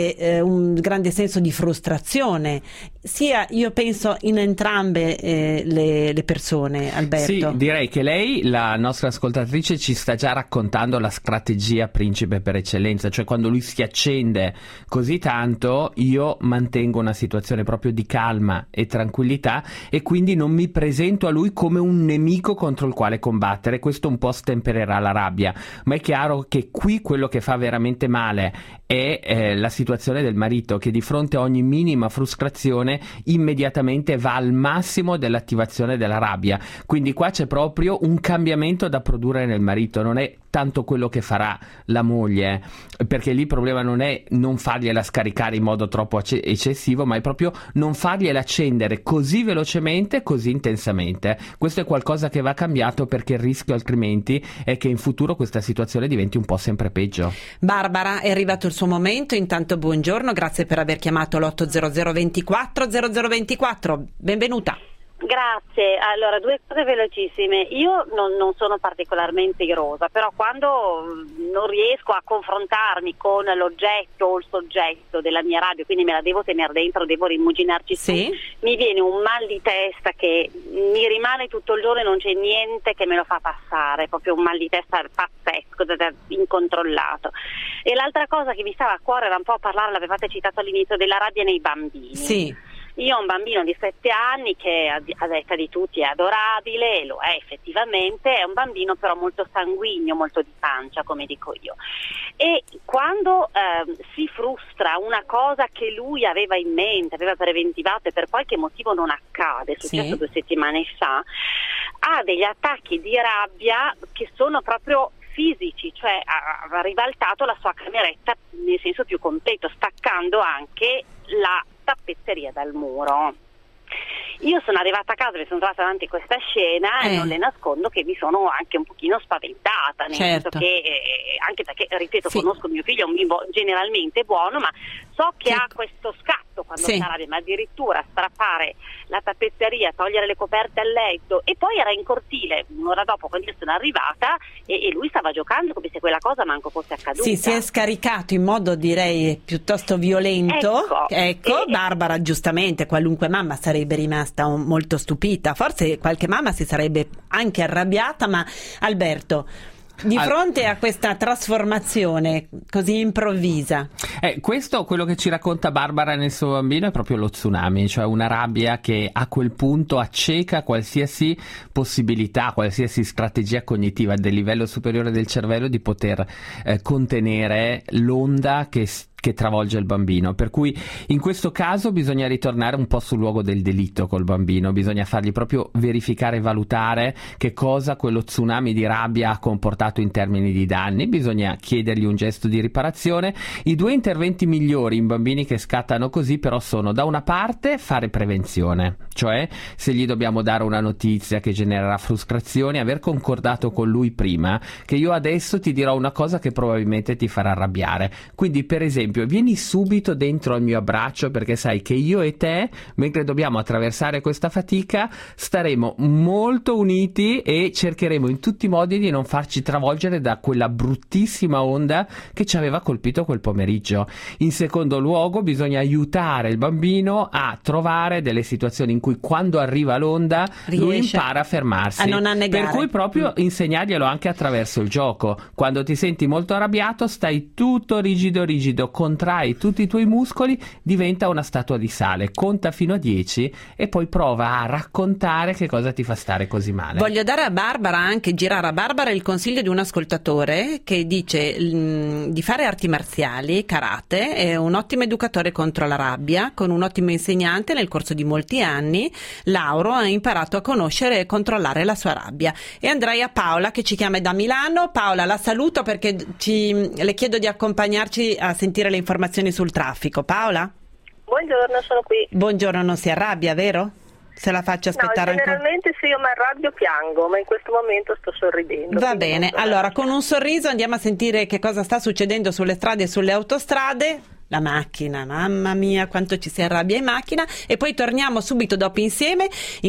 grande senso di frustrazione, sia, io penso, in entrambe le persone. Alberto? Sì, direi che lei, la nostra ascoltatrice, ci sta già raccontando la strategia principe per eccellenza, cioè quando lui si accende così tanto, io mantengo una situazione proprio di calma e tranquillità, e quindi non mi presento a lui come un nemico contro il quale combattere. Questo un po' stempererà la rabbia, ma è chiaro che qui quello che fa veramente male è la situazione del marito, che di fronte a ogni minima frustrazione immediatamente va al massimo dell'attivazione della rabbia. Quindi qua c'è proprio un cambiamento da produrre nel marito, non è tanto quello che farà la moglie, perché lì il problema non è non fargliela scaricare in modo troppo eccessivo, ma è proprio non fargliela accendere così velocemente, così intensamente. Questo è qualcosa che va cambiato, perché il rischio altrimenti è che in futuro questa situazione diventi un po' sempre peggio. Barbara, è arrivato il suo momento. Intanto buongiorno, grazie per aver chiamato l'800 24 0024, benvenuta. Grazie, allora 2 cose velocissime. Io non sono particolarmente irosa, però quando non riesco a confrontarmi con l'oggetto o il soggetto della mia rabbia, quindi me la devo tenere dentro, devo rimuginarci su, mi viene un mal di testa che mi rimane tutto il giorno e non c'è niente che me lo fa passare, proprio un mal di testa pazzesco, incontrollato. E l'altra cosa che mi stava a cuore era un po' parlare, l'avevate citato all'inizio, della rabbia nei bambini. Sì. Io ho un bambino di 7 anni che a detta di tutti è adorabile, e lo è effettivamente, è un bambino però molto sanguigno, molto di pancia, come dico io. E quando si frustra una cosa che lui aveva in mente, aveva preventivato e per qualche motivo non accade, è successo 2 settimane fa, ha degli attacchi di rabbia che sono proprio fisici, cioè ha ribaltato la sua cameretta nel senso più completo, staccando anche la tappezzeria dal muro. Io sono arrivata a casa e mi sono trovata davanti a questa scena e non le nascondo che mi sono anche un pochino spaventata, nel senso che anche perché, ripeto, conosco mio figlio, è un bimbo generalmente buono, ma so che ha questo scatto quando si arrabbia, ma addirittura strappare la tappezzeria, togliere le coperte al letto, e poi era in cortile un'ora dopo quando io sono arrivata e lui stava giocando come se quella cosa manco fosse accaduta. Sì, si è scaricato in modo, direi, piuttosto violento. Ecco, Barbara, giustamente, qualunque mamma sarebbe rimasta molto stupita, forse qualche mamma si sarebbe anche arrabbiata, ma Alberto, di fronte a questa trasformazione così improvvisa, questo, quello che ci racconta Barbara nel suo bambino, è proprio lo tsunami, cioè una rabbia che a quel punto acceca qualsiasi possibilità, qualsiasi strategia cognitiva del livello superiore del cervello di poter contenere l'onda che che travolge il bambino, per cui in questo caso bisogna ritornare un po' sul luogo del delitto col bambino, bisogna fargli proprio verificare e valutare che cosa quello tsunami di rabbia ha comportato in termini di danni, bisogna chiedergli un gesto di riparazione. I due interventi migliori in bambini che scattano così però sono, da una parte, fare prevenzione, cioè se gli dobbiamo dare una notizia che genererà frustrazioni, aver concordato con lui prima che io adesso ti dirò una cosa che probabilmente ti farà arrabbiare, quindi per esempio vieni subito dentro al mio abbraccio, perché sai che io e te, mentre dobbiamo attraversare questa fatica, staremo molto uniti e cercheremo in tutti i modi di non farci travolgere da quella bruttissima onda che ci aveva colpito quel pomeriggio. In secondo luogo bisogna aiutare il bambino a trovare delle situazioni in cui quando arriva l'onda lui impara a fermarsi, a non annegare. Per cui proprio insegnarglielo anche attraverso il gioco. Quando ti senti molto arrabbiato stai tutto rigido, contrai tutti i tuoi muscoli, diventa una statua di sale, conta fino a 10 e poi prova a raccontare che cosa ti fa stare così male. Voglio dare a Barbara, anche girare a Barbara, il consiglio di un ascoltatore che dice di fare arti marziali, karate, è un ottimo educatore contro la rabbia, con un ottimo insegnante nel corso di molti anni Lauro ha imparato a conoscere e controllare la sua rabbia. E andrei a Paola che ci chiama da Milano. Paola, la saluto perché le chiedo di accompagnarci a sentire le informazioni sul traffico. Paola? Buongiorno, sono qui. Buongiorno, non si arrabbia, vero? Se la faccio aspettare ancora? Generalmente se io mi arrabbio piango, ma in questo momento sto sorridendo. Va bene, allora con un sorriso andiamo a sentire che cosa sta succedendo sulle strade e sulle autostrade. La macchina, mamma mia quanto ci si arrabbia in macchina, e poi torniamo subito dopo insieme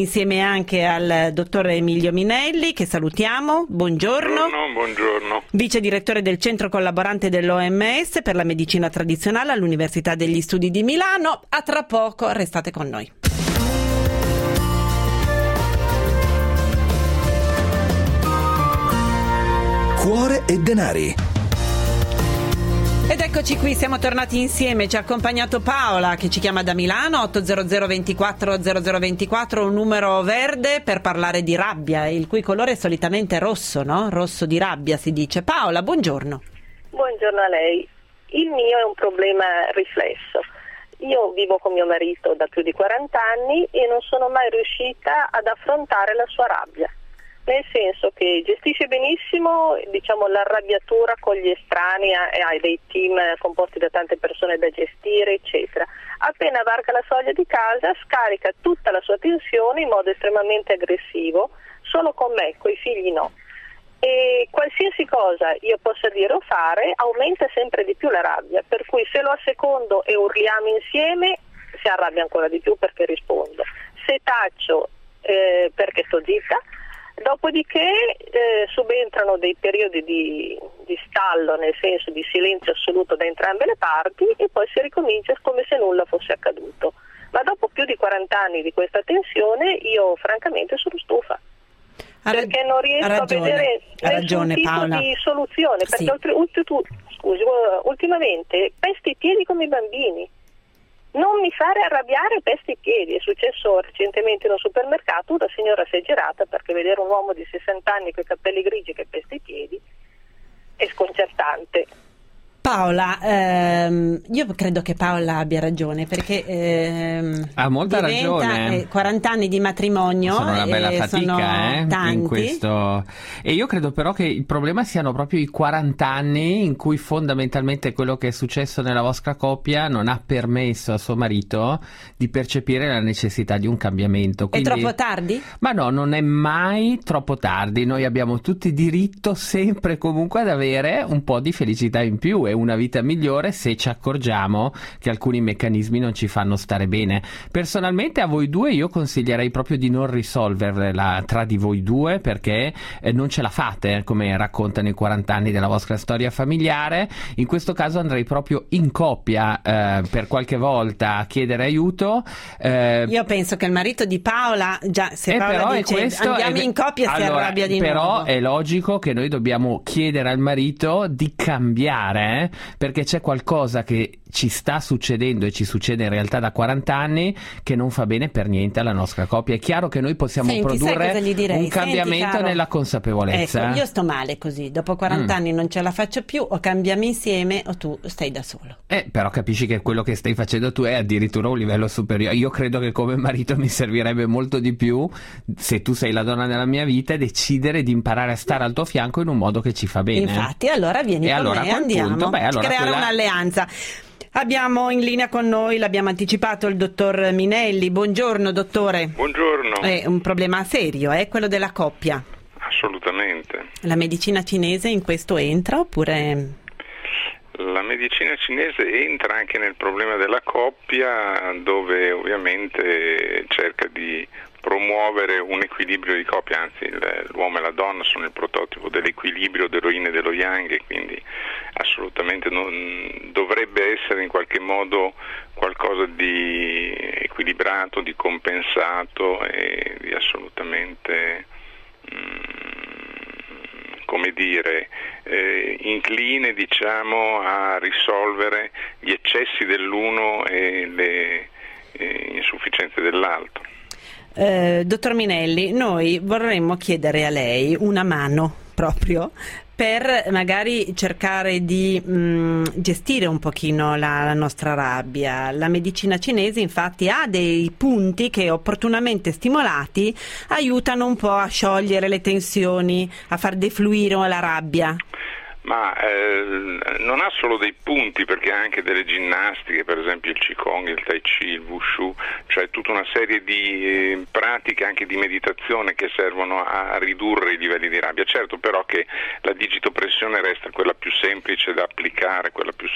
anche al dottor Emilio Minelli che salutiamo. Buongiorno. Buongiorno. Vice direttore del centro collaborante dell'OMS per la medicina tradizionale all'Università degli Studi di Milano. A tra poco, restate con noi. Cuore e denari. Ed eccoci qui, siamo tornati insieme, ci ha accompagnato Paola che ci chiama da Milano, 800 24 0024, un numero verde per parlare di rabbia, il cui colore è solitamente rosso, no? Rosso di rabbia si dice. Paola, buongiorno. Buongiorno a lei. Il mio è un problema riflesso. Io vivo con mio marito da più di 40 anni e non sono mai riuscita ad affrontare la sua rabbia. Nel senso che gestisce benissimo, diciamo, l'arrabbiatura con gli estranei, ha dei team composti da tante persone da gestire, eccetera. Appena varca la soglia di casa scarica tutta la sua tensione in modo estremamente aggressivo, solo con me, coi figli no. E qualsiasi cosa io possa dire o fare aumenta sempre di più la rabbia, per cui se lo assecondo e urliamo insieme si arrabbia ancora di più perché rispondo. Se taccio perché sto zitta. Dopodiché subentrano dei periodi di stallo, nel senso di silenzio assoluto da entrambe le parti, e poi si ricomincia come se nulla fosse accaduto. Ma dopo più di 40 anni di questa tensione io francamente sono stufa, perché non riesco a vedere nessun tipo Paola. di soluzione, perché ultimamente pesti i piedi come i bambini. Non mi fare arrabbiare, pesti i piedi. È successo recentemente in un supermercato, una signora si è girata perché vedere un uomo di 60 anni con i capelli grigi che pesta i piedi è sconcertante. Paola, io credo che Paola abbia ragione, perché ha molta ragione. 40 anni di matrimonio sono una bella fatica in questo, e io credo però che il problema siano proprio i 40 anni in cui fondamentalmente quello che è successo nella vostra coppia non ha permesso a suo marito di percepire la necessità di un cambiamento. Quindi, è troppo tardi? Ma no, non è mai troppo tardi. Noi abbiamo tutti diritto sempre e comunque ad avere un po' di felicità in più e una vita migliore se ci accorgiamo che alcuni meccanismi non ci fanno stare bene. Personalmente a voi due io consiglierei proprio di non risolverla tra di voi due, perché non ce la fate, come raccontano i 40 anni della vostra storia familiare. In questo caso andrei proprio in coppia per qualche volta a chiedere aiuto. Io penso che il marito di Paola, già se Paola dice andiamo in coppia, si arrabbia di nuovo. Però è logico che noi dobbiamo chiedere al marito di cambiare, perché c'è qualcosa che ci sta succedendo e ci succede in realtà da 40 anni che non fa bene per niente alla nostra coppia. È chiaro che noi possiamo produrre un cambiamento nella consapevolezza. Ecco, io sto male così, dopo 40 anni non ce la faccio più, o cambiamo insieme o tu stai da solo. Però capisci che quello che stai facendo tu è addirittura un livello superiore. Io credo che come marito mi servirebbe molto di più, se tu sei la donna della mia vita, decidere di imparare a stare al tuo fianco in un modo che ci fa bene. Infatti, allora vieni con me, andiamo a creare un'alleanza. Abbiamo in linea con noi, l'abbiamo anticipato, il dottor Minelli. Buongiorno dottore. Buongiorno. È un problema serio, quello della coppia. Assolutamente. La medicina cinese in questo entra oppure... La medicina cinese entra anche nel problema della coppia, dove ovviamente cerca di promuovere un equilibrio di coppia, anzi l'uomo e la donna sono il prototipo dell'equilibrio dello yin e dello yang, e quindi assolutamente dovrebbe essere in qualche modo qualcosa di equilibrato, di compensato e di assolutamente incline, diciamo, a risolvere gli eccessi dell'uno e le insufficienze dell'altro. Dottor Minelli, noi vorremmo chiedere a lei una mano proprio per magari cercare di gestire un pochino la nostra rabbia. La medicina cinese infatti ha dei punti che opportunamente stimolati aiutano un po' a sciogliere le tensioni, a far defluire la rabbia. Ma non ha solo dei punti, perché ha anche delle ginnastiche, per esempio il Qigong, il Tai Chi, il Wushu, cioè tutta una serie di pratiche anche di meditazione che servono a ridurre i livelli di rabbia. Certo però che la digitopressione resta quella più semplice da applicare, quella più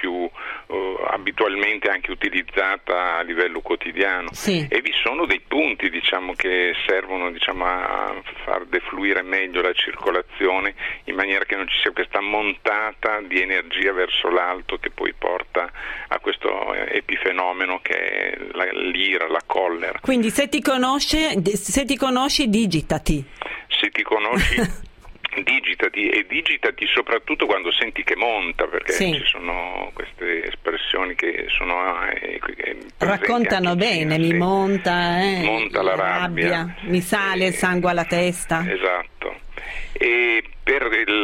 abitualmente anche utilizzata a livello quotidiano. Sì. E vi sono dei punti, diciamo, che servono, diciamo, a far defluire meglio la circolazione, in maniera che non ci sia questa montata di energia verso l'alto che poi porta a questo epifenomeno che è l'ira, la collera. Quindi se ti conosci, digitati. Se ti conosci digitati, e digitati soprattutto quando senti che monta, perché ci sono queste espressioni che sono raccontano bene, mi monta la rabbia, mi sale il sangue alla testa. Esatto. E per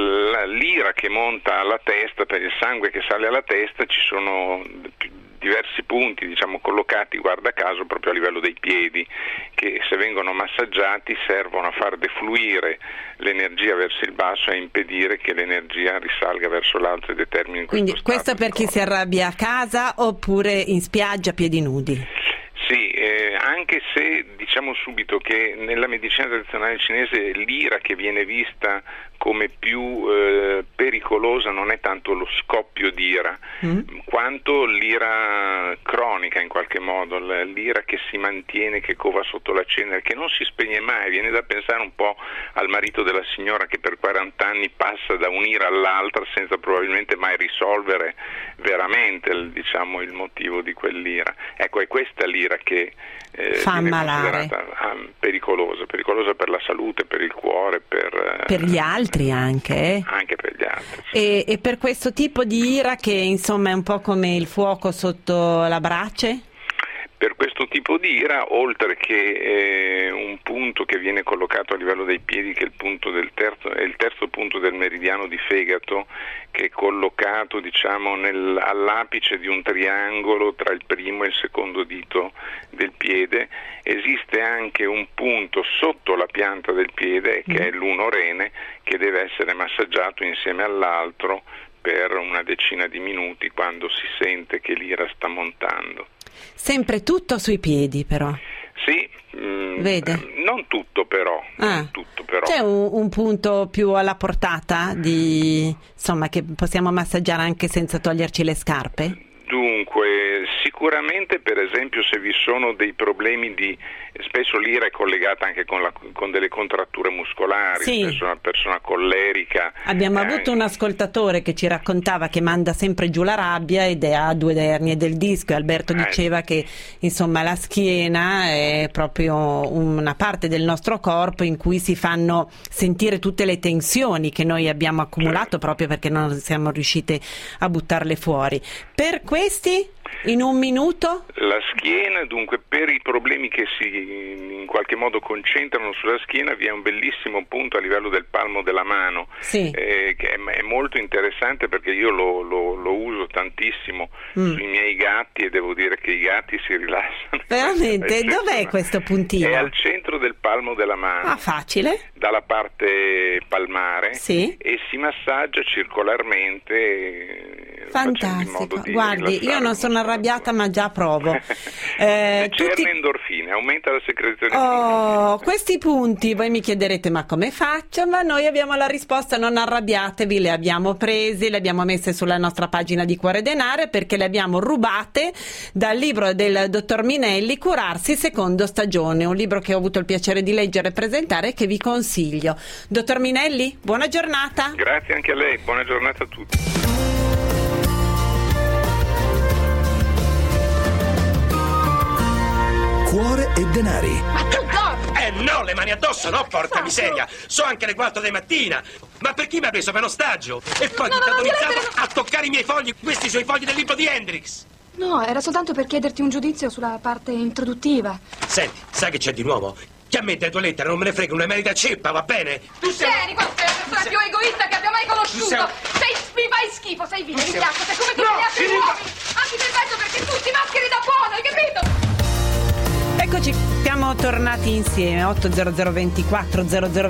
l'ira che monta alla testa, per il sangue che sale alla testa, ci sono diversi punti, diciamo, collocati guarda caso proprio a livello dei piedi, che se vengono massaggiati servono a far defluire l'energia verso il basso e a impedire che l'energia risalga verso l'alto e determini Quindi questo per chi si arrabbia a casa oppure in spiaggia a piedi nudi? Sì, anche se diciamo subito che nella medicina tradizionale cinese l'ira che viene vista come più pericolosa non è tanto lo scoppio d'ira, quanto l'ira cronica in qualche modo, l'ira che si mantiene, che cova sotto la cenere, che non si spegne mai. Viene da pensare un po' al marito della signora che per 40 anni passa da un'ira all'altra senza probabilmente mai risolvere veramente il motivo di quell'ira. Ecco, è questa l'ira che fa viene ammalare, considerata pericolosa per la salute, per il cuore, per gli altri anche. Anche per gli altri. Sì. E per questo tipo di ira che insomma è un po' come il fuoco sotto la brace? Per questo tipo di ira, oltre che un punto che viene collocato a livello dei piedi, che è il terzo punto del meridiano di fegato, che è collocato, diciamo, all'apice di un triangolo tra il primo e il secondo dito del piede, esiste anche un punto sotto la pianta del piede, che è l'uno rene, che deve essere massaggiato insieme all'altro per una decina di minuti quando si sente che l'ira sta montando. Sempre tutto sui piedi però? Sì, vede? Non tutto però. C'è un punto più alla portata che possiamo massaggiare anche senza toglierci le scarpe? Dunque, sicuramente, per esempio, se vi sono dei problemi spesso l'ira è collegata anche con delle contratture muscolari, Sì. spesso una persona collerica. Abbiamo avuto un ascoltatore che ci raccontava che manda sempre giù la rabbia ed ha 2 ernie del disco, e Alberto diceva che insomma la schiena è proprio una parte del nostro corpo in cui si fanno sentire tutte le tensioni che noi abbiamo accumulato proprio perché non siamo riusciti a buttarle fuori. Per questi, in un minuto? La schiena, dunque, per i problemi che si in qualche modo concentrano sulla schiena, vi è un bellissimo punto a livello del palmo della mano, Sì. Che è molto interessante perché io lo uso tantissimo sui miei gatti, e devo dire che i gatti si rilassano. Veramente? Dov'è questo puntino? È al centro del palmo della mano. Ah, facile. Dalla parte palmare, Sì. e si massaggia circolarmente. Fantastico. Guardi, io non sono arrabbiata ma già provo. Cerne endorfine, aumenta la secrezione. Oh, questi punti voi mi chiederete ma come faccio? Ma noi abbiamo la risposta: non arrabbiatevi, le abbiamo prese, le abbiamo messe sulla nostra pagina di Cuore Denare perché le abbiamo rubate dal libro del dottor Minelli, Curarsi secondo stagione, un libro che ho avuto il piacere di leggere e presentare e che vi consiglio. Dottor Minelli, buona giornata. Grazie anche a lei, buona giornata a tutti. Cuore e Denari. Ma tu dormi! No, le mani addosso, no, porca miseria! So anche le 4 di mattina! Ma per chi mi ha preso per ostaggio? E poi ti ha autorizzato a toccare i miei fogli, questi sono i fogli del libro di Hendrix! No, era soltanto per chiederti un giudizio sulla parte introduttiva. Senti, sai che c'è di nuovo? Che a me delle tue lettere non me ne frega, non è merita ceppa, va bene? Tu sei la persona più egoista che abbia mai conosciuto! Mi fai schifo, sei vile, mi piace, sei come tu mi piace uomini! Anche per peggio perché tu ti mascheri da buono, hai capito? Eccoci, siamo tornati insieme. 800 24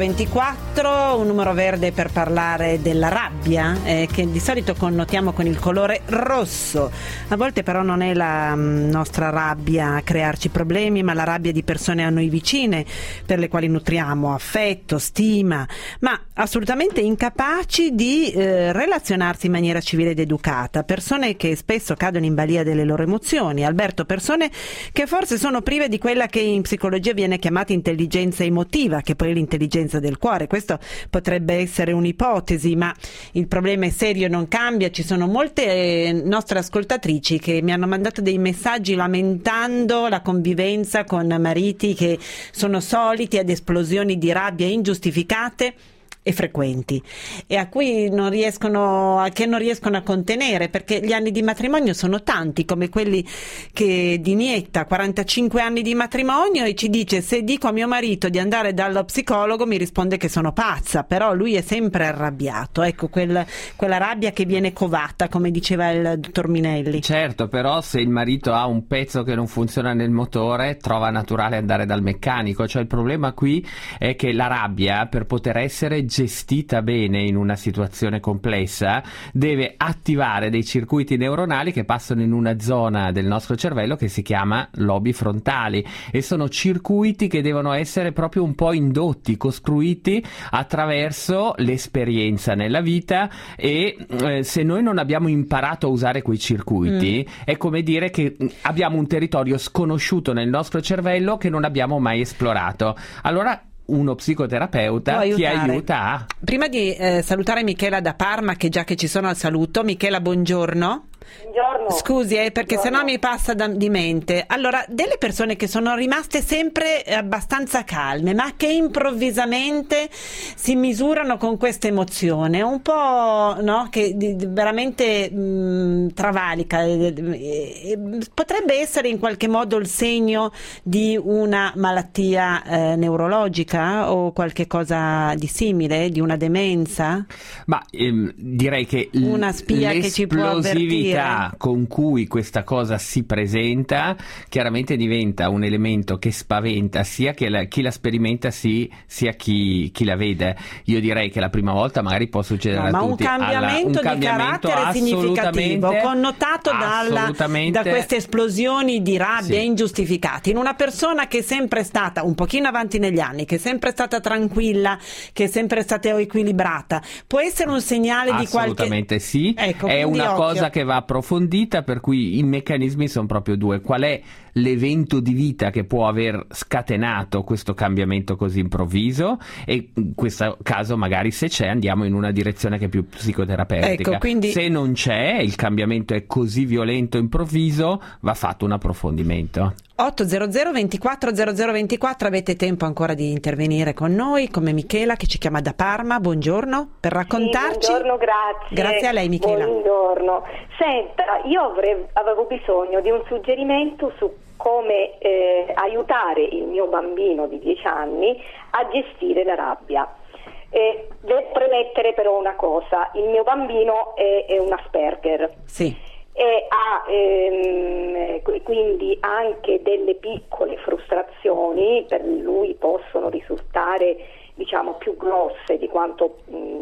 0024, un numero verde per parlare della rabbia, che di solito connotiamo con il colore rosso. A volte però non è la nostra rabbia a crearci problemi, ma la rabbia di persone a noi vicine, per le quali nutriamo affetto, stima, ma assolutamente incapaci di relazionarsi in maniera civile ed educata. Persone che spesso cadono in balia delle loro emozioni. Alberto, persone che forse sono prive di quella che in psicologia viene chiamata intelligenza emotiva, che poi è l'intelligenza del cuore. Questo potrebbe essere un'ipotesi, ma il problema è serio e non cambia. Ci sono molte nostre ascoltatrici che mi hanno mandato dei messaggi lamentando la convivenza con mariti che sono soliti ad esplosioni di rabbia ingiustificate e frequenti, e a cui non riescono a contenere, perché gli anni di matrimonio sono tanti, come quelli che di Nietta, 45 anni di matrimonio, e ci dice: se dico a mio marito di andare dallo psicologo mi risponde che sono pazza, però lui è sempre arrabbiato. Ecco, quella rabbia che viene covata, come diceva il dottor Minelli. Certo, però se il marito ha un pezzo che non funziona nel motore, trova naturale andare dal meccanico. Cioè il problema qui è che la rabbia, per poter essere gestita bene in una situazione complessa, deve attivare dei circuiti neuronali che passano in una zona del nostro cervello che si chiama lobi frontali, e sono circuiti che devono essere proprio un po' indotti, costruiti attraverso l'esperienza nella vita, e se noi non abbiamo imparato a usare quei circuiti è come dire che abbiamo un territorio sconosciuto nel nostro cervello che non abbiamo mai esplorato. Allora uno psicoterapeuta ti aiuta a... Prima di salutare Michela da Parma, che già che ci sono al saluto. Michela, buongiorno. Buongiorno. Scusi, perché sennò mi passa di mente. Allora, delle persone che sono rimaste sempre abbastanza calme, ma che improvvisamente si misurano con questa emozione, un po', no, che veramente travalica, potrebbe essere in qualche modo il segno di una malattia neurologica o qualche cosa di simile, di una demenza? Ma direi che una spia che ci può avvertire con cui questa cosa si presenta chiaramente diventa un elemento che spaventa sia chi la sperimenta sia chi la vede. succede? Io direi che la prima volta magari può succedere a tutti. Ma un cambiamento di carattere significativo, connotato da queste esplosioni di rabbia ingiustificate, in una persona che è sempre stata un pochino avanti negli anni, che è sempre stata tranquilla, che è sempre stata equilibrata, può essere un segnale di qualche... Assolutamente sì, ecco, è una occhio. cosa che va approfondita, per cui i meccanismi sono proprio due. Qual è l'evento di vita che può aver scatenato questo cambiamento così improvviso, e in questo caso magari se c'è andiamo in una direzione che è più psicoterapeutica. Ecco, quindi... se non c'è, il cambiamento è così violento, improvviso, va fatto un approfondimento. 800 24 0024, avete tempo ancora di intervenire con noi, come Michela che ci chiama da Parma. Buongiorno, per raccontarci. Sì, buongiorno, grazie. Grazie a lei, Michela. Buongiorno. Senta, io avevo bisogno di un suggerimento su come aiutare il mio bambino di 10 anni a gestire la rabbia. Devo premettere però una cosa: il mio bambino è un Asperger. Sì. E ha quindi anche delle piccole frustrazioni, per lui possono risultare diciamo più grosse di quanto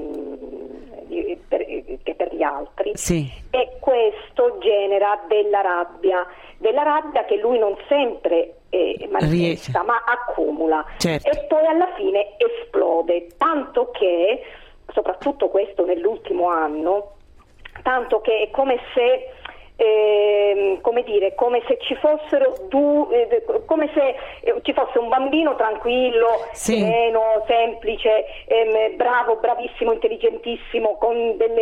che per gli altri, sì. E questo genera della rabbia che lui non sempre manifesta, ma accumula, certo. E poi alla fine esplode, tanto che, soprattutto questo nell'ultimo anno, tanto che è come se come se ci fossero come se ci fosse un bambino tranquillo, sereno, semplice, bravissimo, intelligentissimo, con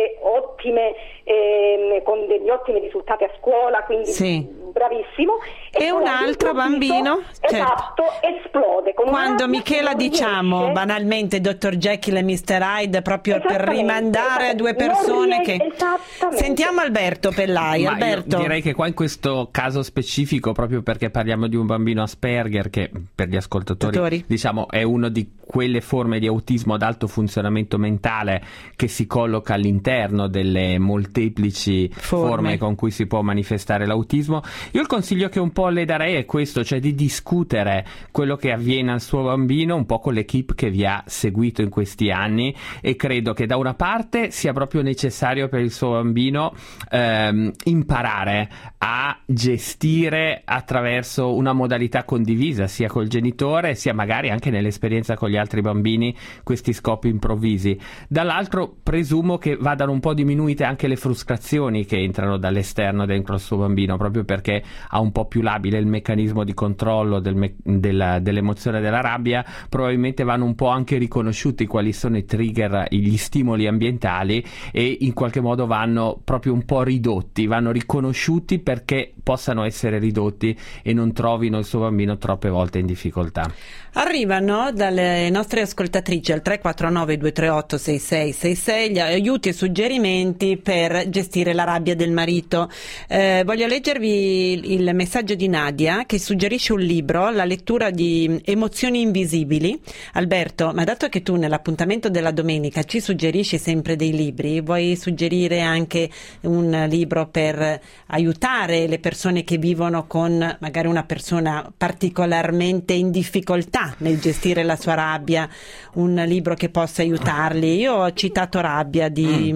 degli ottimi risultati a scuola, quindi bravissimo, e un altro bambino, esatto, esplode con quando Michela diciamo banalmente Dr. Jekyll e Mr. Hyde, proprio per rimandare a due persone che... Sentiamo Alberto Pellai. Ma Alberto, io direi che qua in questo caso specifico, proprio perché parliamo di un bambino Asperger, che per gli ascoltatori diciamo è uno di quelle forme di autismo ad alto funzionamento mentale che si colloca all'interno delle molteplici forme con cui si può manifestare l'autismo, io il consiglio che un po' le darei è questo, cioè di discutere quello che avviene al suo bambino un po' con l'equipe che vi ha seguito in questi anni, e credo che da una parte sia proprio necessario per il suo bambino imparare a gestire attraverso una modalità condivisa sia col genitore sia magari anche nell'esperienza con gli altri bambini questi scopi improvvisi. Dall'altro presumo che vadano un po' diminuite anche le frustrazioni che entrano dall'esterno dentro il suo bambino, proprio perché ha un po' più labile il meccanismo di controllo dell'emozione della rabbia. Probabilmente vanno un po' anche riconosciuti quali sono i trigger, gli stimoli ambientali, e in qualche modo vanno proprio un po' ridotti, vanno riconosciuti perché possano essere ridotti e non trovino il suo bambino troppe volte in difficoltà. Arrivano dalle nostre ascoltatrici al 349 238 6666 gli aiuti e suggerimenti per gestire la rabbia del marito. Voglio leggervi il messaggio di Nadia che suggerisce un libro, la lettura di Emozioni invisibili. Alberto, ma dato che tu nell'appuntamento della domenica ci suggerisci sempre dei libri, vuoi suggerire anche un libro per aiutare le persone che vivono con magari una persona particolarmente in difficoltà nel gestire la sua rabbia, un libro che possa aiutarli? Io ho citato Rabbia di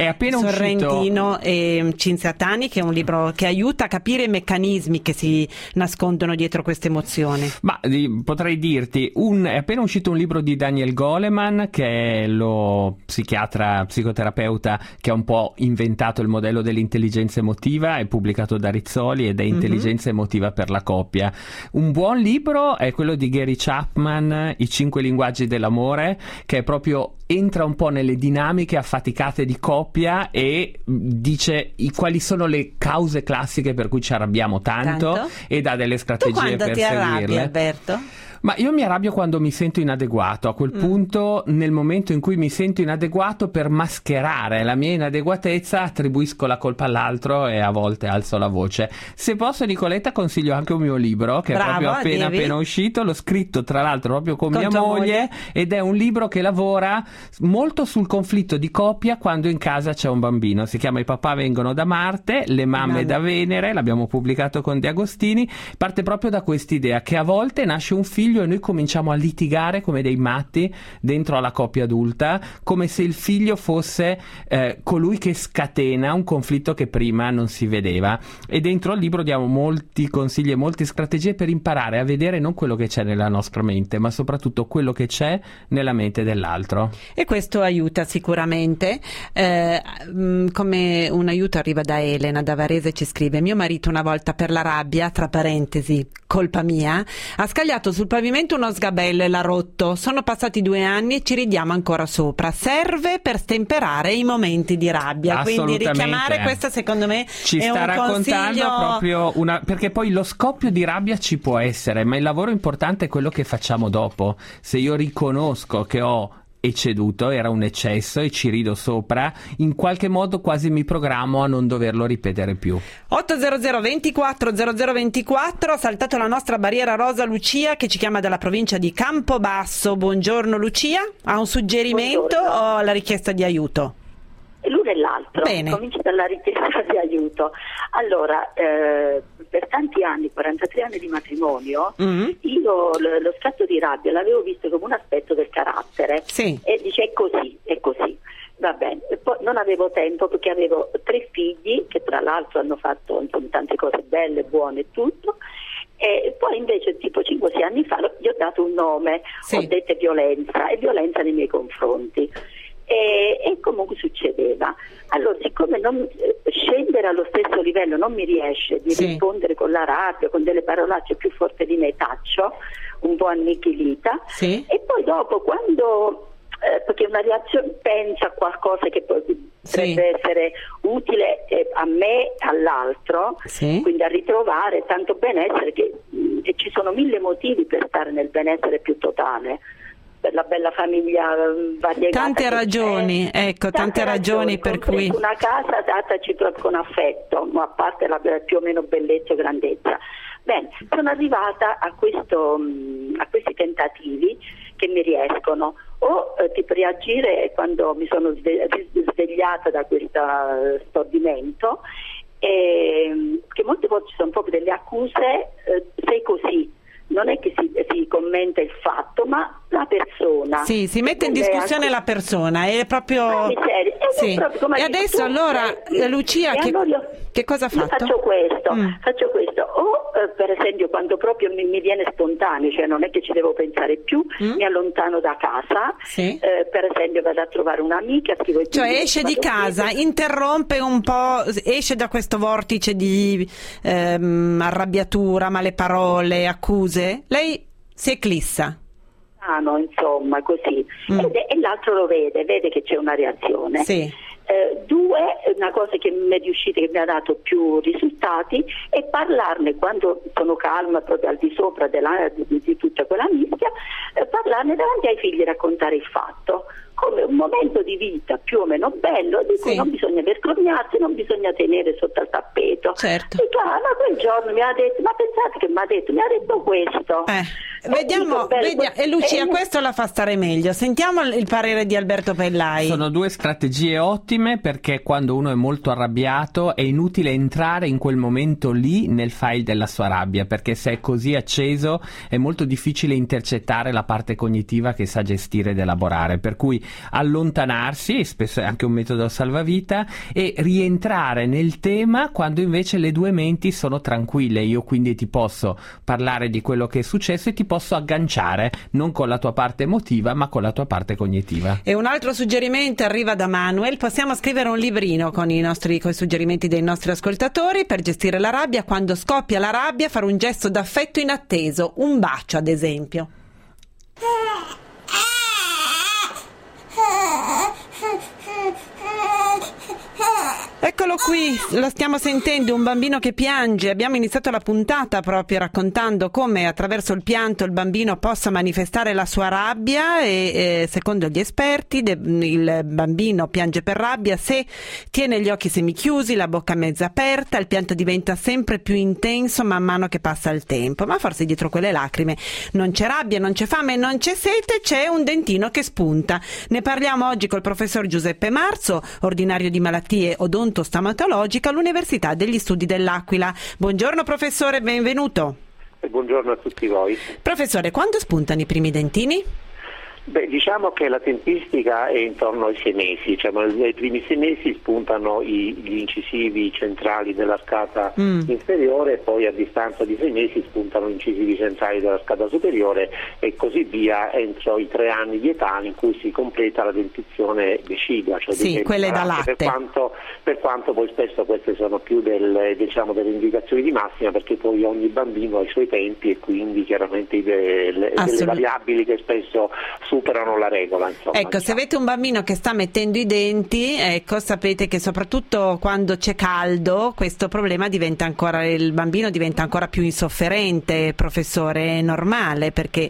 Sorrentino e Cinzia Tani, che è un libro che aiuta a capire i meccanismi che si nascondono dietro queste emozioni. Ma potrei dirti, è appena uscito un libro di Daniel Goleman, che è lo psicoterapeuta che ha un po' inventato il modello dell'intelligenza emotiva, è pubblicato da Rizzoli ed è Intelligenza emotiva per la coppia. Un buon libro è quello di Gary Chapman, I 5 linguaggi dell'amore, che è proprio entra un po' nelle dinamiche affaticate di coppia e dice quali sono le cause classiche per cui ci arrabbiamo tanto? E dà delle strategie per seguirle. Tu quando ti arrabbi, Alberto? Ma io mi arrabbio quando mi sento inadeguato. A quel punto, nel momento in cui mi sento inadeguato, per mascherare la mia inadeguatezza attribuisco la colpa all'altro e a volte alzo la voce. Se posso, Nicoletta, consiglio anche un mio libro che è proprio appena uscito. L'ho scritto tra l'altro proprio con mia moglie, ed è un libro che lavora molto sul conflitto di coppia quando in casa c'è un bambino. Si chiama I papà vengono da Marte, le mamme da Venere, l'abbiamo pubblicato con De Agostini. Parte proprio da quest'idea che a volte nasce un figlio e noi cominciamo a litigare come dei matti dentro alla coppia adulta, come se il figlio fosse colui che scatena un conflitto che prima non si vedeva. E dentro al libro diamo molti consigli e molte strategie per imparare a vedere non quello che c'è nella nostra mente, ma soprattutto quello che c'è nella mente dell'altro. E questo aiuta sicuramente. Come un aiuto arriva da Elena da Varese, ci scrive: mio marito una volta per la rabbia, tra parentesi colpa mia, ha scagliato sul pavimento uno sgabello e l'ha rotto. Sono passati 2 anni e ci ridiamo ancora sopra. Serve per stemperare i momenti di rabbia, quindi richiamare questa secondo me ci è sta un raccontando consiglio... proprio perché poi lo scoppio di rabbia ci può essere, ma il lavoro importante è quello che facciamo dopo. Se io riconosco che ho ecceduto, era un eccesso e ci rido sopra, in qualche modo quasi mi programmo a non doverlo ripetere più. 800 24 0024, ha saltato la nostra barriera rosa Lucia che ci chiama dalla provincia di Campobasso. Buongiorno Lucia, ha un suggerimento o la richiesta di aiuto? L'uno e l'altro. Bene. Comincio dalla richiesta di aiuto. Allora, per tanti anni, 43 anni di matrimonio, io lo scatto di rabbia l'avevo visto come un aspetto del carattere. Sì. E dice è così. Va bene. E poi non avevo tempo perché avevo 3 figli che tra l'altro hanno fatto tante cose belle, buone e tutto. E poi invece tipo 5-6 anni fa gli ho dato un nome, ho detto violenza nei miei confronti. E comunque succedeva. Allora, siccome scendere allo stesso livello non mi riesce di rispondere con la rabbia, con delle parolacce più forti di me, taccio, un po' annichilita, e poi dopo quando perché una reazione pensa a qualcosa che potrebbe essere utile a me e all'altro, quindi a ritrovare tanto benessere che ci sono 1000 motivi per stare nel benessere più totale, per la bella famiglia variegata. Tante ragioni, tante ragioni per cui una casa dataci proprio con affetto, ma a parte la più o meno bellezza e grandezza. Bene, sono arrivata a questi tentativi che mi riescono o tipo reagire quando mi sono svegliata da questo stordimento, che molte volte ci sono proprio delle accuse, sei così. Non è che si commenta il fatto, ma la persona. Sì, si mette in discussione la persona, è proprio... E adesso allora, Lucia, che cosa ha fatto? Faccio questo. O per esempio quando proprio mi viene spontaneo, cioè non è che ci devo pensare più, mi allontano da casa, per esempio vado a trovare un'amica, scrivo il cioè esce di casa, interrompe un po', esce da questo vortice di arrabbiatura, male parole, accuse. Lei si eclissa. No, insomma, così. E l'altro lo vede che c'è una reazione. Due, una cosa che mi è riuscita, che mi ha dato più risultati, è parlarne quando sono calma, proprio al di sopra di tutta quella mischia, parlarne davanti ai figli, raccontare il fatto come un momento di vita più o meno bello, di cui non bisogna vergognarsi, non bisogna tenere sotto al tappeto. Dico, ma quel giorno mi ha detto, ma pensate che mi ha detto questo. Vediamo, e Lucia questo la fa stare meglio. Sentiamo il parere di Alberto Pellai. Sono 2 strategie ottime, perché quando uno è molto arrabbiato è inutile entrare in quel momento lì nel file della sua rabbia, perché se è così acceso è molto difficile intercettare la parte cognitiva che sa gestire ed elaborare, per cui allontanarsi, spesso è anche un metodo salvavita, e rientrare nel tema quando invece le 2 menti sono tranquille. Io quindi ti posso parlare di quello che è successo e ti posso agganciare non con la tua parte emotiva ma con la tua parte cognitiva. E un altro suggerimento arriva da Manuel: possiamo scrivere un librino con i suggerimenti dei nostri ascoltatori per gestire la rabbia. Quando scoppia la rabbia, fare un gesto d'affetto inatteso, un bacio ad esempio. Eccolo Eccolo qui, lo stiamo sentendo, un bambino che piange. Abbiamo iniziato la puntata proprio raccontando come attraverso il pianto il bambino possa manifestare la sua rabbia e secondo gli esperti il bambino piange per rabbia se tiene gli occhi semichiusi, la bocca mezza aperta, il pianto diventa sempre più intenso man mano che passa il tempo, ma forse dietro quelle lacrime non c'è rabbia, non c'è fame, non c'è sete, c'è un dentino che spunta. Ne parliamo oggi col professor Giuseppe Marzo, ordinario di malattie odontostomatologiche all'Università degli Studi dell'Aquila. Buongiorno professore, benvenuto. Buongiorno a tutti voi. Professore, quando spuntano i primi dentini? Beh, diciamo che la tempistica è intorno ai 6 mesi, cioè nei primi 6 mesi spuntano gli incisivi centrali dell'arcata inferiore e poi a distanza di 6 mesi spuntano gli incisivi centrali dell'arcata superiore e così via entro i 3 anni di età in cui si completa la dentizione decidua, cioè sì, quelle da latte. Per quanto poi spesso queste sono più delle indicazioni di massima, perché poi ogni bambino ha i suoi tempi e quindi chiaramente delle variabili che spesso superano la regola. Insomma, ecco, se avete un bambino che sta mettendo i denti, ecco, sapete che soprattutto quando c'è caldo questo problema il bambino diventa ancora più insofferente, professore, è normale perché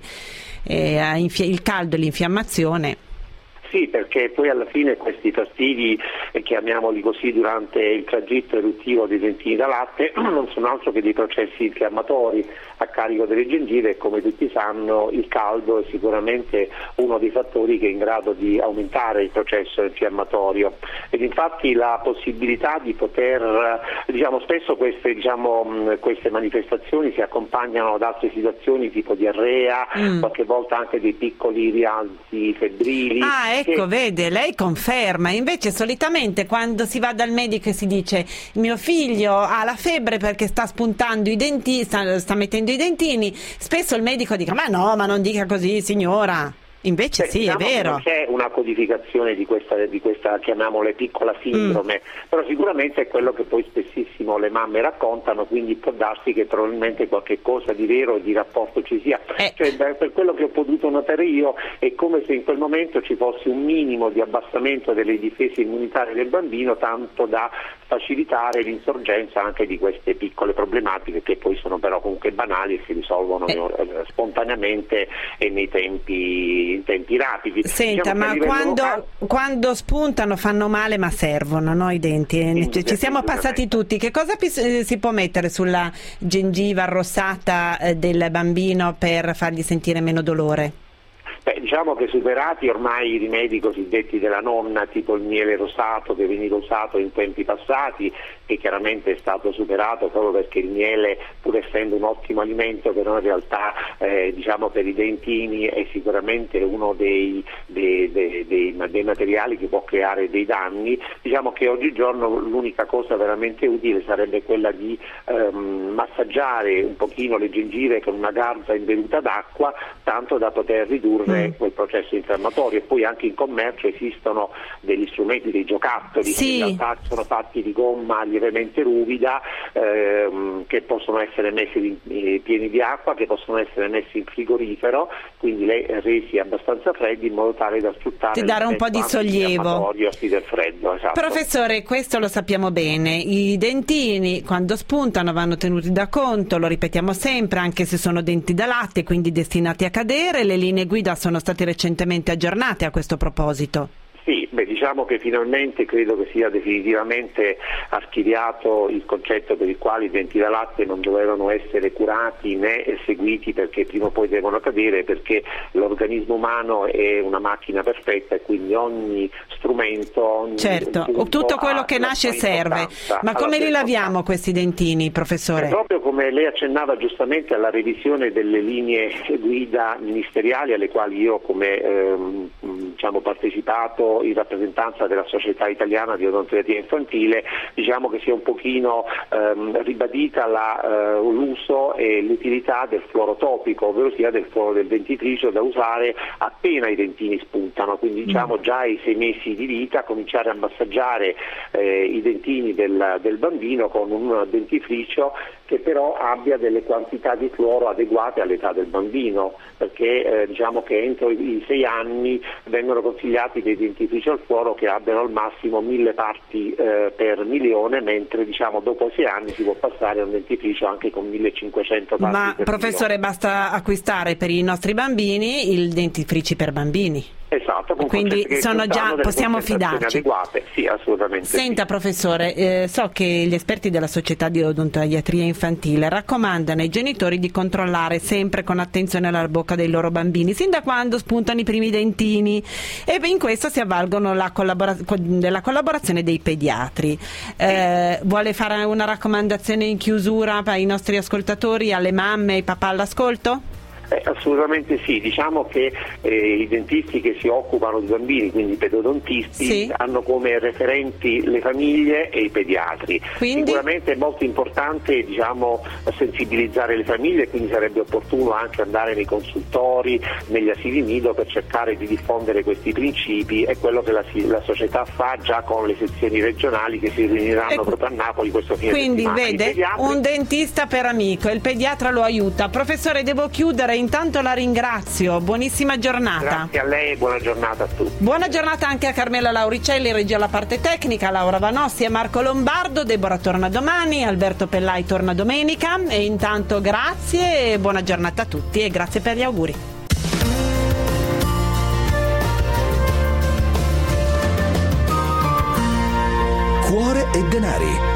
il caldo e l'infiammazione. Sì, perché poi alla fine questi fastidi, chiamiamoli così, durante il tragitto eruttivo dei dentini da latte non sono altro che dei processi infiammatori a carico delle gengive e come tutti sanno il caldo è sicuramente uno dei fattori che è in grado di aumentare il processo infiammatorio ed infatti la possibilità di poter, spesso queste manifestazioni si accompagnano ad altre situazioni tipo diarrea, qualche volta anche dei piccoli rialzi febbrili. Ecco, vede, lei conferma, invece solitamente quando si va dal medico e si dice mio figlio ha la febbre perché sta spuntando i denti, sta mettendo i dentini, spesso il medico dice ma non dica così signora. Invece sì, è vero. Non c'è una codificazione di questa chiamiamola piccola sindrome, però sicuramente è quello che poi spessissimo le mamme raccontano, quindi può darsi che probabilmente qualche cosa di vero e di rapporto ci sia. Per quello che ho potuto notare io è come se in quel momento ci fosse un minimo di abbassamento delle difese immunitarie del bambino, tanto da facilitare l'insorgenza anche di queste piccole problematiche che poi sono però comunque banali e si risolvono spontaneamente e nei tempi rapidi. Senta, ma quando spuntano fanno male ma servono, no, i denti? Ci siamo passati tutti. Che cosa si può mettere sulla gengiva arrossata del bambino per fargli sentire meno dolore? Diciamo che superati ormai i rimedi cosiddetti della nonna, tipo il miele rosato che veniva usato in tempi passati, che chiaramente è stato superato proprio perché il miele, pur essendo un ottimo alimento, però in realtà per i dentini è sicuramente uno dei materiali che può creare dei danni. Diciamo che oggigiorno l'unica cosa veramente utile sarebbe quella di massaggiare un pochino le gengive con una garza imbevuta d'acqua, tanto da poter ridurre quel processo infiammatorio. E poi anche in commercio esistono degli strumenti, dei giocattoli che in realtà sono fatti di gomma lievemente ruvida, che possono essere messi pieni di acqua, che possono essere messi in frigorifero, quindi resi abbastanza freddi in modo tale da sfruttare dare un po' di sollievo del freddo. Esatto. Professore, questo lo sappiamo bene, i dentini quando spuntano vanno tenuti da conto, lo ripetiamo sempre, anche se sono denti da latte, quindi destinati a cadere. Le linee guida sono state recentemente aggiornate a questo proposito. Sì, diciamo che finalmente credo che sia definitivamente archiviato il concetto per il quale i denti da latte non dovevano essere curati né seguiti perché prima o poi devono cadere, perché l'organismo umano è una macchina perfetta e quindi ogni strumento, tutto quello che nasce serve. Ma come li laviamo questi dentini, professore? Proprio come lei accennava giustamente alla revisione delle linee guida ministeriali alle quali io come partecipato in rappresentanza della Società Italiana di Odontoiatria Infantile, diciamo che sia un pochino ribadita l'uso e l'utilità del fluoro topico, ovvero sia del fluoro del dentifricio da usare appena i dentini spuntano, quindi già ai 6 mesi di vita cominciare a massaggiare i dentini del bambino con un dentifricio che però abbia delle quantità di fluoro adeguate all'età del bambino, perché diciamo che entro i 6 anni vengono consigliati dei dentifrici dentifricio al suolo che abbiano al massimo 1000 parti per milione, mentre diciamo dopo 6 anni si può passare a un dentifricio anche con 1500 parti. Ma per professore, milione. basta acquistare per i nostri bambini il dentifrici per bambini. Esatto, quindi sono già, possiamo fidarci. Adeguate. Sì, assolutamente. Senta sì. Professore, so che gli esperti della Società di Odontoiatria Infantile raccomandano ai genitori di controllare sempre con attenzione la bocca dei loro bambini, sin da quando spuntano i primi dentini, e in questo si avvalgono della collaborazione dei pediatri. Vuole fare una raccomandazione in chiusura ai nostri ascoltatori, alle mamme e ai papà all'ascolto? Assolutamente sì, diciamo che i dentisti che si occupano di bambini, quindi i pedodontisti, sì, hanno come referenti le famiglie e i pediatri. Quindi? Sicuramente è molto importante, diciamo, sensibilizzare le famiglie, quindi sarebbe opportuno anche andare nei consultori, negli asili nido per cercare di diffondere questi principi, è quello che la società fa già con le sezioni regionali che si riuniranno proprio a Napoli questo fine settimana. Quindi vede, un dentista per amico, il pediatra lo aiuta. Professore, devo chiudere. Intanto la ringrazio, buonissima giornata. Grazie a lei e buona giornata a tutti. Buona giornata anche a Carmela Lauricelli, regia la parte tecnica, Laura Vanossi e Marco Lombardo. Deborah torna domani, Alberto Pellai torna domenica, e intanto grazie e buona giornata a tutti e grazie per gli auguri. Cuore e denari.